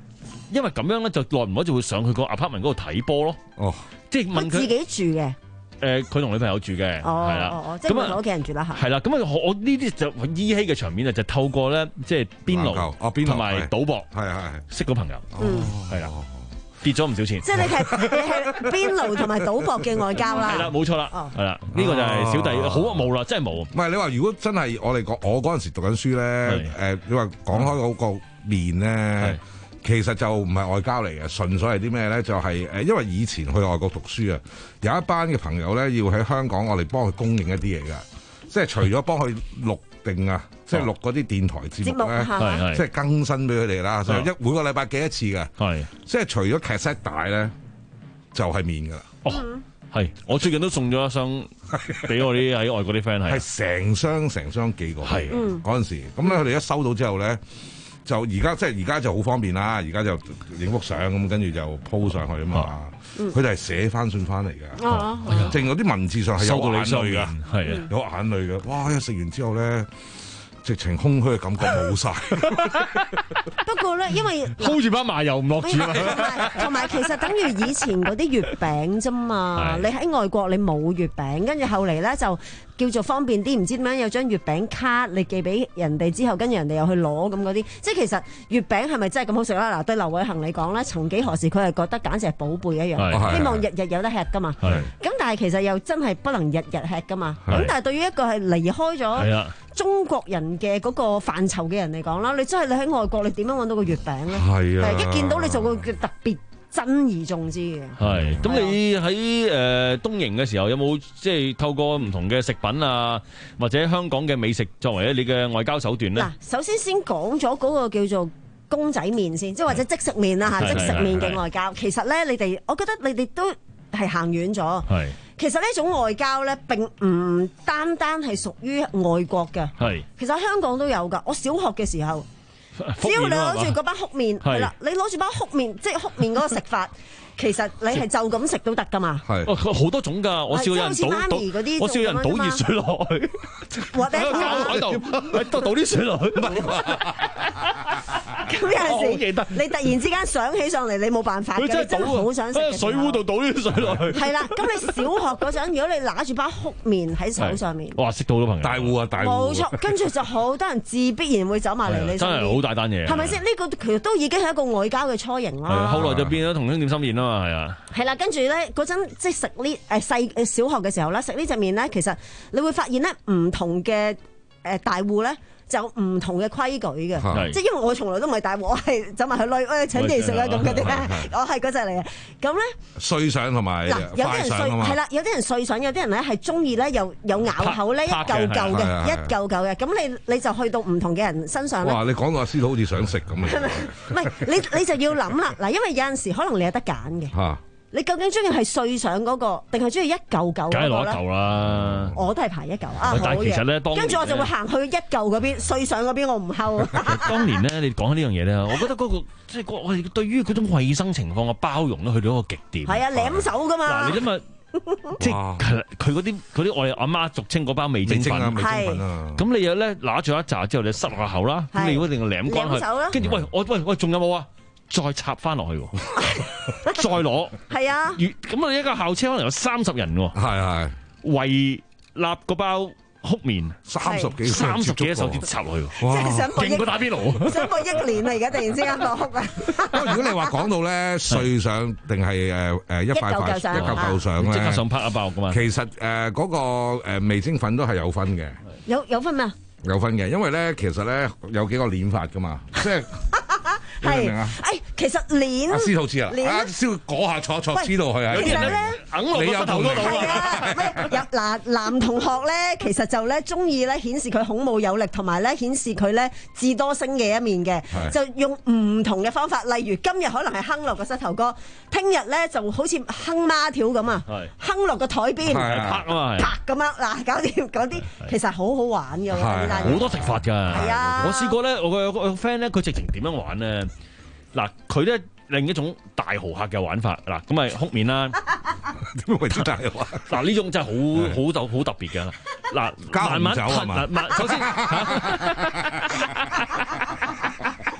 因為咁樣咧，就耐唔耐就會上去個 apartment 嗰度睇波咯。 哦， 即係問佢自己住嘅。 誒，佢同女朋友住嘅，係啦， 即係同屋企人住啦嚇。 係啦，咁啊，我呢啲就依稀嘅場面啊，就透過咧，即係邊爐同埋賭博， 係係識到朋友，係啦，跌咗唔少錢。 即係你係你係邊爐同埋賭博嘅外交啦。 係啦，冇錯啦，係啦，呢個就係小弟好冇啦，真係冇。 唔係你話如果真係我哋講，我嗰陣時讀緊書咧，誒，你話講開嗰個面咧。其實就唔係外交嚟嘅，純粹係啲咩咧？就係誒，因為以前去外國讀書啊，有一班嘅朋友咧，要喺香港我哋幫佢供應一啲嘢㗎，即係除咗幫佢錄定啊，即係錄嗰啲電台節目咧，即係更新俾佢哋啦，所以一每個禮拜幾一次㗎，係即係除咗劇 set 帶咧，就係面㗎啦。 哦，係，我最近都送咗一箱俾我啲喺外國啲 friend 係， 係成箱成箱寄過去，係嗰陣時，咁咧佢哋一收到之後咧。就而家即係而家就好方便啦，而家就影幅相咁，跟住就 po 上去啊嘛。佢哋係寫翻信翻嚟㗎，淨嗰啲文字上係有眼淚㗎，係啊，有眼淚㗎。哇！一食完之後咧，直情空虛嘅感覺冇晒。 不過咧，因為 hold 住把麻油唔落住啊， 同埋其實等於以前嗰啲月餅啫嘛。你喺外國你冇月餅，跟住後嚟咧就叫做方便啲，唔知點樣有張月餅卡你寄俾人哋之後，跟住人哋又去攞咁嗰啲。即係其實月餅係咪真係咁好食啦？嗱，對劉偉恒嚟講咧，曾幾何時佢係覺得簡直係寶貝一樣，希望日日有得吃噶嘛。咁但係其實又真係不能日日吃噶嘛。咁但係對於一個係離開咗中國人嘅嗰個範疇嘅人嚟講啦，你真係你喺外國你點樣揾到個月餅咧？係啊，一見到你就會特別珍而重之嘅。係，咁你喺誒、呃、東營嘅時候有冇即係透過唔同嘅食品啊，或者香港嘅美食作為你嘅外交手段咧？嗱，首先先講咗嗰個叫做公仔麵先，即係或者即食麵啦嚇，即食麵嘅外交。其實咧，你哋我覺得你哋都係行遠咗。係。其實呢種外交咧，並唔單單係屬於外國嘅。係，其實香港都有㗎。我小學嘅時候，只要你攞住嗰包粟麵，係啦，你攞住包粟麵，即係粟麵嗰個食法，其實你係就咁食都得㗎嘛。係，好多種㗎。我試過有人倒倒，我試過有人倒熱水落去，或者喺度，倒倒啲水落去。咁有陣時，你突然之間想起上嚟，你冇辦法嘅，你真係好想食。水壺度倒啲水落去。係啦，咁你小學嗰陣，如果你拿住包粟麵喺手上面，哇！識到好多朋友，大戶啊，大戶。冇錯，跟住就好多人自必然會走埋嚟你身邊。真係好大單嘢。係咪先？呢個其實都已經係一個外交嘅雛形啦。係啊，後來就變咗同鄉點心麵啊嘛，係啊。係啦，跟住咧嗰陣即係食呢誒細誒小學嘅時候咧，食呢隻麵咧，其實你會發現咧唔同嘅誒大戶咧。就唔同嘅規矩嘅，即係因為我從來都唔係大戶，我係走埋去攞，誒請你食啦咁嗰啲咧，我係嗰隻嚟嘅。咁咧，碎上同埋嗱，有啲人碎係啦，有啲人碎上，有啲人咧係中意咧，又有咬口咧，一嚿嚿嘅，一嚿嚿嘅。咁你你就去到唔同嘅人身上咧。哇！你講到阿司徒好似想食咁啊！唔係，你你就要諗啦。嗱，因為有陣時可能你有得揀嘅。嚇！你究竟中意係碎上嗰個，定係中意一嚿嚿嗰個咧？梗係攞一嚿啦！我都係排一嚿啊！但係其實咧，跟住我就會行去一嚿嗰邊，碎上嗰邊我唔睺。當年咧，你講緊呢樣嘢咧，我覺得嗰個即係我哋對於嗰種衞生情況嘅包容咧，去到一個極點。係啊，舐手噶嘛！嗱，你諗下，即係佢嗰啲嗰啲我哋阿媽俗稱嗰包味精粉，味精粉啊！咁你又咧拿住一紮之後，你塞落口啦，咁你如果一定要舐乾佢，跟住喂我喂喂，仲有冇啊？再插翻落去，再攞，係啊，咁啊一架校車可能有三十人喎，係係圍立嗰包粟麵，三十幾三十幾手指插落去，即係想勁過打邊爐，想過一年啦！而家突然之間落粟啊！不過如果你話講到咧碎上定係誒誒一塊塊一嚿嚿上咧，即刻想拍一包噶嘛？其實誒嗰個誒味精粉都係有分嘅，有有分咩啊？有分嘅，因為咧其實咧有幾個練法噶嘛，即係。係，誒，其實鏈，阿司徒知啊，阿司徒嗰下坐坐知道佢啊，其實咧，你有頭都係啊，有嗱男同學咧，其實就咧中意咧顯示佢孔武有力，同埋咧顯示佢咧智多星嘅一面嘅，就用唔同嘅方法，例如今日可能係哼落個膝頭哥，聽日咧就好似哼孖條咁啊，哼落個台邊，拍啊嘛，拍咁樣嗱，搞掂嗰啲，其實好好玩嘅，好多食法㗎，係啊，我試過咧，我個有個 friend 咧，佢直情點樣玩咧？嗱，佢咧另一種大豪客嘅玩法，嗱咁咪粟麵啦。點為之大豪客？嗱呢種真係好好就好特別嘅。嗱，慢慢吞，慢首先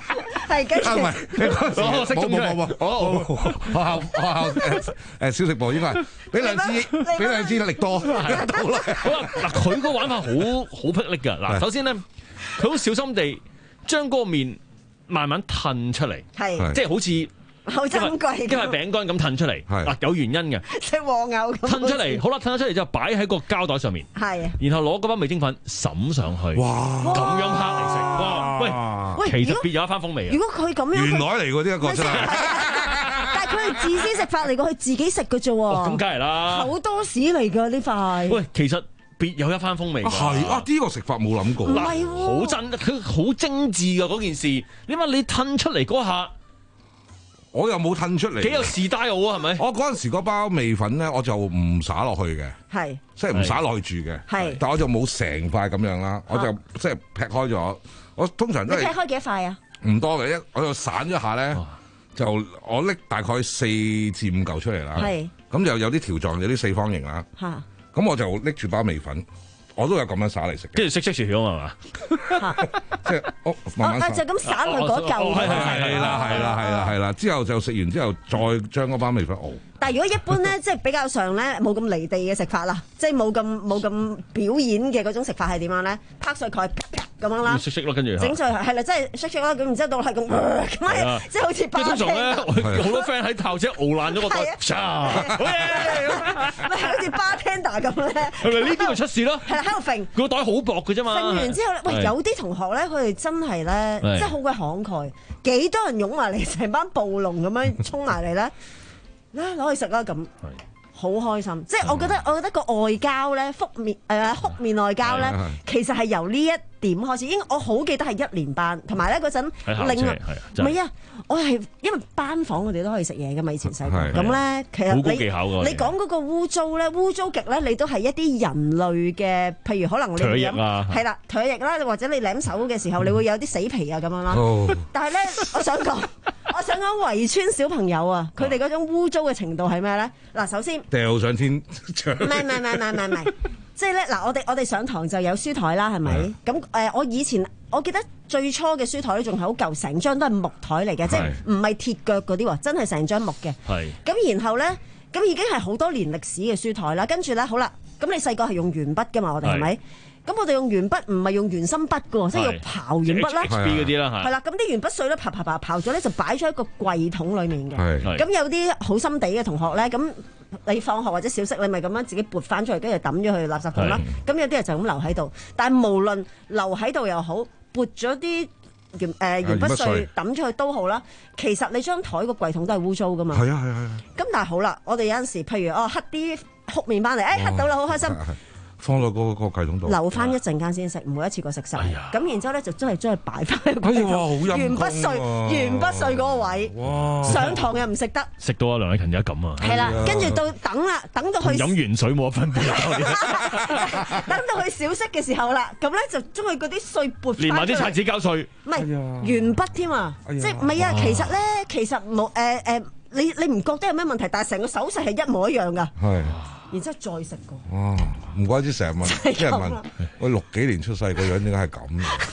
係跟住。 唔係，冇冇冇冇，哦，學校學校誒誒小食部應該係俾兩支，俾兩支力多。好啦， 好啦，嗱佢個玩法好好霹靂㗎。嗱，首先咧，佢好小心地將嗰個麵慢慢褪出嚟， 係即係好似。 好珍貴， 因為餅乾咁褪出嚟，嗱有原因嘅， 食和牛咁褪出嚟，好啦，褪咗出嚟之後擺喺個膠袋上面， 係， 然後攞嗰包味精粉揼上去，哇，咁樣拍嚟食，哇，喂，其實別有一番風味啊！ 如果佢咁樣， 原來嚟嗰啲一個真係， 但係佢係自私食法嚟，佢自己食嘅啫喎， 咁梗係啦， 好多士嚟㗎呢塊， 喂，其實別有一番風味， 係啊，呢個食法冇諗過， 唔係好真，佢好精緻㗎嗰件事，你話你褪出嚟嗰下。 我又冇褪出嚟， 幾有 style 啊，係咪？ 我嗰陣時嗰包味粉咧，我就唔灑落去嘅， 係， 即係唔灑落去住嘅，係。但我就冇成塊咁樣啦，我就即係劈開咗。我通常都係你劈開幾多塊啊？唔多嘅，一我就散咗下咧，就我拎大概四至五嚿出嚟啦。係。咁就有啲條狀，有啲四方形啦。嚇。咁我就拎住包味粉。我都有咁樣灑嚟食， 跟住識識薯條係嘛？ 即係我慢慢就咁灑落嗰嚿。 係係係啦係啦係啦係啦，之後就食完之後再將嗰包味粉熬。 但係如果一般咧，即係比較上咧冇咁離地嘅食法啦，即係冇咁冇咁表演嘅嗰種食法係點樣咧？拍碎佢咁樣啦， 識識咯，跟住整碎係啦，即係識識啦，咁然之後到係咁咁即係好似巴。 通常咧，好多 friend 喺炮車熬爛咗個袋，好嘢， 咪好似 bartender 咁咧。 係咪呢啲咪出事咯？ 係啦，喺度揈個袋好薄嘅啫嘛。 揈完之後咧，喂，有啲同學咧，佢哋真係咧，即係好鬼慷慨，幾多人湧埋嚟，成班暴龍咁樣衝埋嚟咧。咧攞去食啦咁，好開心。即係我覺得，我覺得個外交咧，覆面誒覆面外交咧，其實係由呢一點開始。應我好記得係一年班，同埋咧嗰陣另外唔係啊，我係因為班房我哋都可以食嘢嘅嘛，以前細個咁咧，其實你你講嗰個污糟咧，污糟極咧，你都係一啲人類嘅，譬如可能你飲係啦唾液啦，或者你舐手嘅時候，你會有啲死皮啊咁樣啦。但係咧，我想講。我想講圍村小朋友啊，佢哋嗰種污糟嘅程度係咩咧？嗱，首先掉上天，唔係唔係唔係唔係唔係，即係咧嗱，我哋我哋上堂就有書台啦，係咪？咁誒、呃，我以前我記得最初嘅書台咧，仲係好舊，成張都係木台嚟嘅，即係唔係鐵腳嗰啲喎，真係成張木嘅。係。咁然後咧，咁已經係好多年歷史嘅書台啦。跟住咧，好啦，咁你細個係用鉛筆㗎嘛？我哋係咪？咁我哋用鉛筆唔係用原心筆嘅，即係用刨鉛筆啦。 H B 嗰啲啦， 係啦，咁啲鉛筆碎咧，刨刨刨刨咗咧，就擺咗喺個櫃桶裡面嘅。咁有啲好心地嘅同學咧，咁你放學或者小息，你咪咁樣自己撥翻出嚟，跟住抌咗去垃圾桶啦。咁有啲人就咁留喺度，但係無論留喺度又好，撥咗啲鉛誒鉛筆碎抌出去都好啦。其實你張台個櫃桶都係污糟噶嘛。 係啊係啊。 咁但係好啦，我哋有陣時，譬如哦，黑啲哭麵翻嚟，誒黑到啦，好開心。 放落嗰個櫃桶度， 留翻一陣間先食，唔會一次過食晒。咁然之後咧就真係將佢擺翻喺個櫃桶。 鉛筆碎，鉛筆碎嗰個位。哇！上堂又唔食得。 食到阿梁偉勤而家咁啊！ 係啦，跟住到等啦，等到去飲完水冇分別。 等到去小息嘅時候啦，咁咧就將佢嗰啲碎撥翻。 連埋啲擦紙膠碎。 唔係鉛筆添啊！即係唔係啊？其實咧，其實冇誒誒，你你唔覺得有咩問題？但係成個手勢係一模一樣㗎。係。然之後再食過。 哇！唔怪之成日問，啲人問我六幾年出世個樣點解係咁？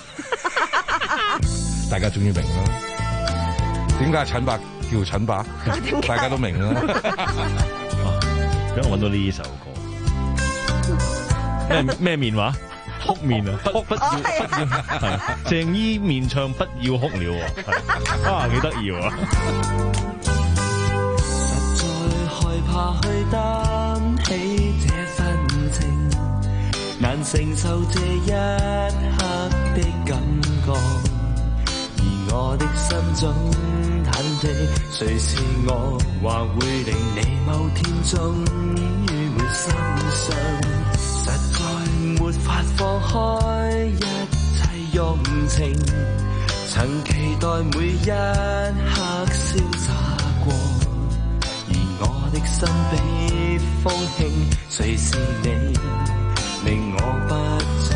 大家終於明啦，點解陳伯叫陳伯？大家都明啦。 俾我揾到呢首歌。咩咩面話？哭面啊！不不要不要係鄭伊面唱不要哭了喎，啊幾得意喎！ 實在害怕去擔起這份情，難承受這一刻的感覺，而我的心總忐忑，誰是我，或會令你某天終於會心傷，實在沒法放開一切用情，曾期待每一刻瀟灑過，我的心比風輕，誰是你令我不再？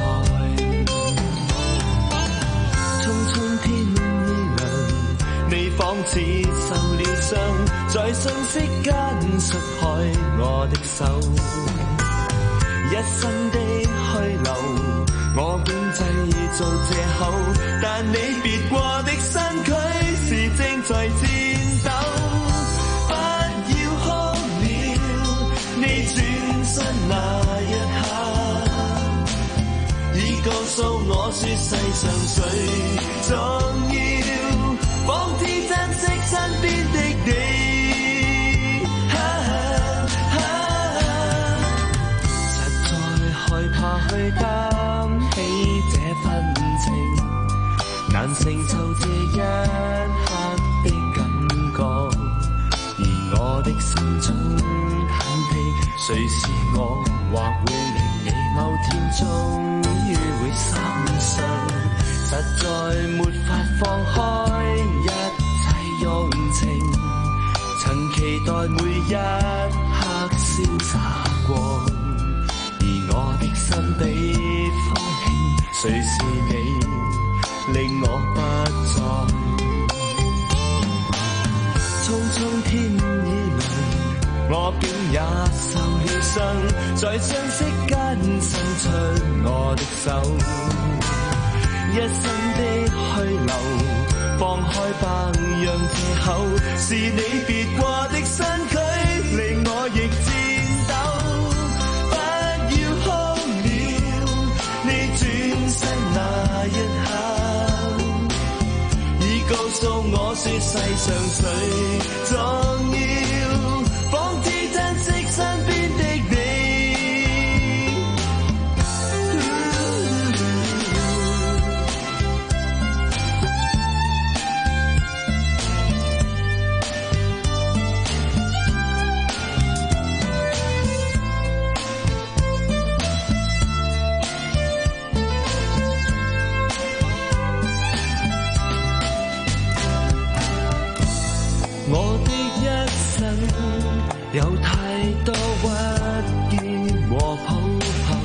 匆匆天已亮，你仿似受了傷，在瞬息間撕開我的手，一生的虛留，我本製造藉口，但你別過的身軀。 在戰鬥，不要哭了，你轉身那一刻，已告訴我說世上誰重要，仿天珍惜身邊的你。怕去擔起這份情，難承受這一刻的感覺，而我的心中忐忑，誰是我，或會令你某天終於會心碎，實在沒法放開一切用情，曾期待每一刻瀟灑過。我的心比風輕，誰是你令我不再匆匆天已亮，我竟也受了傷，在相識間伸出我的手，一生的去留，放開百樣藉口，是你別過的身軀令我亦顫抖。那一刻，已告訴我說世上誰重要，仿似珍惜身邊的你。有太多鬱怨和抱憾，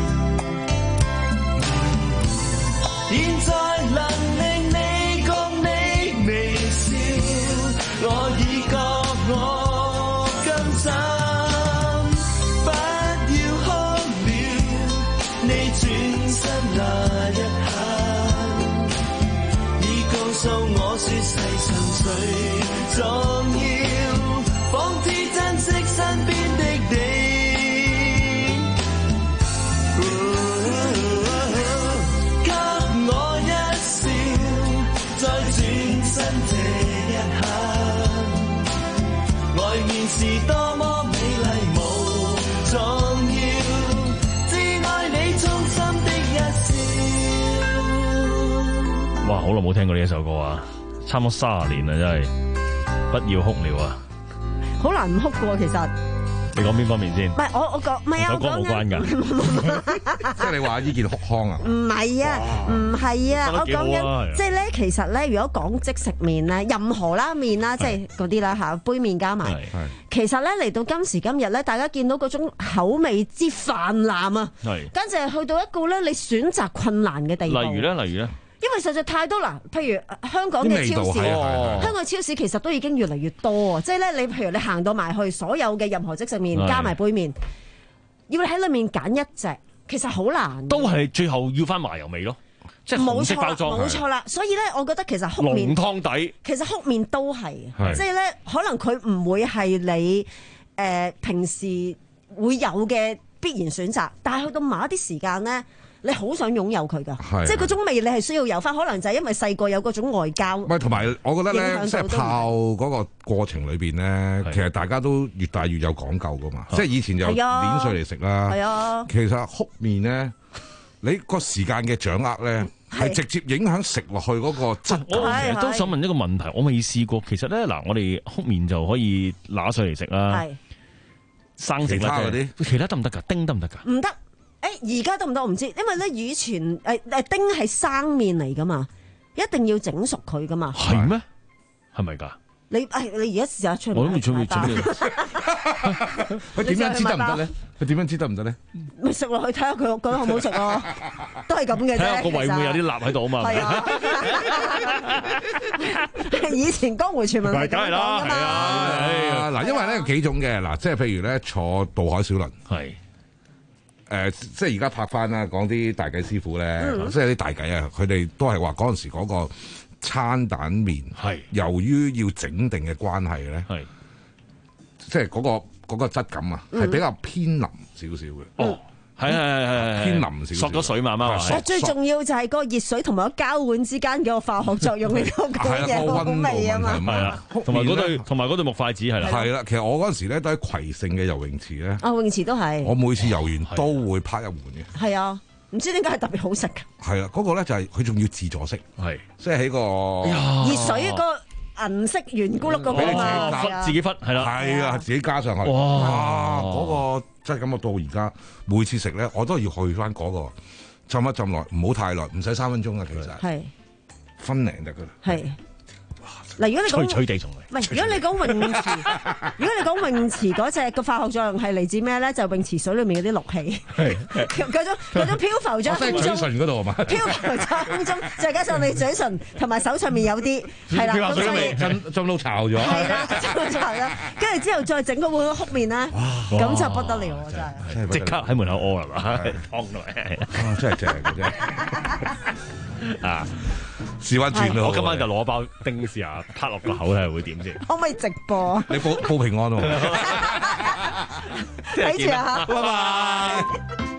現在能令你共你微笑，我已覺我甘心。不要哭了，你轉身那一刻，已告訴我說世上誰重要，仿似珍惜身邊的你，給我一笑，再轉身這一刻，外面是多麼美麗無重要，只愛你衷心的一笑。 哇！好耐冇聽過呢一首歌啊，差唔多三十年啦，真係不要哭了啊！ 好難唔哭嘅喎，其實。 你講邊方面先？ 唔係我我講，唔係啊， 我講冇關㗎。 即係你話呢件哭腔啊？ 唔係啊，唔係啊，我講緊即係咧，其實咧，如果講即食麵咧，任何啦麵啦，即係嗰啲啦嚇，杯麵加埋，其實咧嚟到今時今日咧，大家見到嗰種口味之泛濫啊，簡直係去到一個咧你選擇困難嘅地步。 例如咧，例如咧。 因為實在太多啦，譬如香港嘅超市，香港超市其實都已經越嚟越多啊！即係咧，你譬如你行到埋去，所有嘅任何即食麵加埋杯麵，要你喺裏面揀一隻，其實好難。 都係最後要翻麻油味咯，即係紅色包裝。 冇錯啦，所以咧，我覺得其實哭麵濃湯底， 其實哭麵都係，即係咧，可能佢唔會係你誒、呃、平時會有嘅必然選擇，但係去到某一啲時間咧。你好想擁有佢噶，即係嗰種味你係需要有翻，可能就係因為細個有嗰種外交。唔係，同埋我覺得咧， 即係泡嗰個過程裏邊咧，其實大家都越大越有講究噶嘛。即係以前就碾碎嚟食啦，係啊。其實哭麵咧，你個時間嘅掌握咧，係直接影響食落去嗰個質感。 我其實都想問一個問題，我未試過。其實咧嗱，我哋哭麵就可以拿碎嚟食啦，生食啦嗰啲，其他得唔得㗎？叮得唔得㗎？ 唔得。誒而家得唔得我唔知，因為咧以前誒誒丁係生麵嚟噶嘛，一定要整熟佢噶嘛。 係咩？係咪㗎？ 你誒你而家試下出嚟。 我都未出去整嘅。 佢點樣知得唔得咧？佢點樣知得唔得咧？ 咪食落去睇下佢覺得好唔好食咯，都係咁嘅啫。 睇下個胃會有啲蠟喺度啊嘛。係啊。以前江湖傳聞係咁講㗎嘛。係啊。嗱，因為咧有幾種嘅嗱，即係譬如咧坐渡海小輪係。誒、呃，即係而家拍翻啦，講啲大計師傅咧，嗯、即係啲大計啊，佢哋都係話嗰陣時嗰個餐蛋麵，係由於要整定嘅關係咧，係即係嗰個嗰個質感啊，係比較偏腍少少嘅。哦，係係係係偏腍少少， 索咗水慢慢話。 最重要就係個熱水同埋個膠碗之間嘅個化學作用嚟講嘅嘢好味啊嘛。 係啦，同埋嗰對同埋嗰對木筷子係啦。 係啦，其實我嗰陣時咧都喺葵盛嘅游泳池咧。 啊，泳池都係。 我每次游完都會拍一碗嘅。 係啊。唔知點解係特別好食㗎？ 係啦，嗰、那個咧就係佢仲要自助式，係即係喺個熱水個銀色圓咕碌嗰個嘛， 自己忽係啦， 係啊，自己加上去。哇！嗰、那個真係咁，我到而家每次食咧，我都要去翻、那、嗰個浸一浸耐，唔好太耐，唔使三分鐘啊，其實係分零得㗎啦。係。嗱，如果你講， 脆脆地同唔係，如果你講泳池，如果你講泳池嗰隻個化學作用係嚟自咩咧？就泳池水裏面嗰啲氯氣，嗰種嗰種漂浮咗空中， 嘴唇嗰度係嘛？ 漂浮咗空中，再加上你嘴唇同埋手上面有啲係啦，咁所以浸浸到巢咗， 係啦，浸到巢啦，跟住之後再整個碗曲麵咧，咁就不得了啊！真係即刻喺門口屙係嘛？湯來，真係正嘅啫。 啊！ 試翻轉咯！ 我今晚就攞包丁試下，拍落個口睇下會點先。 可唔可以直播？ 你報報平安喎！ 睇住啊！ 拜拜。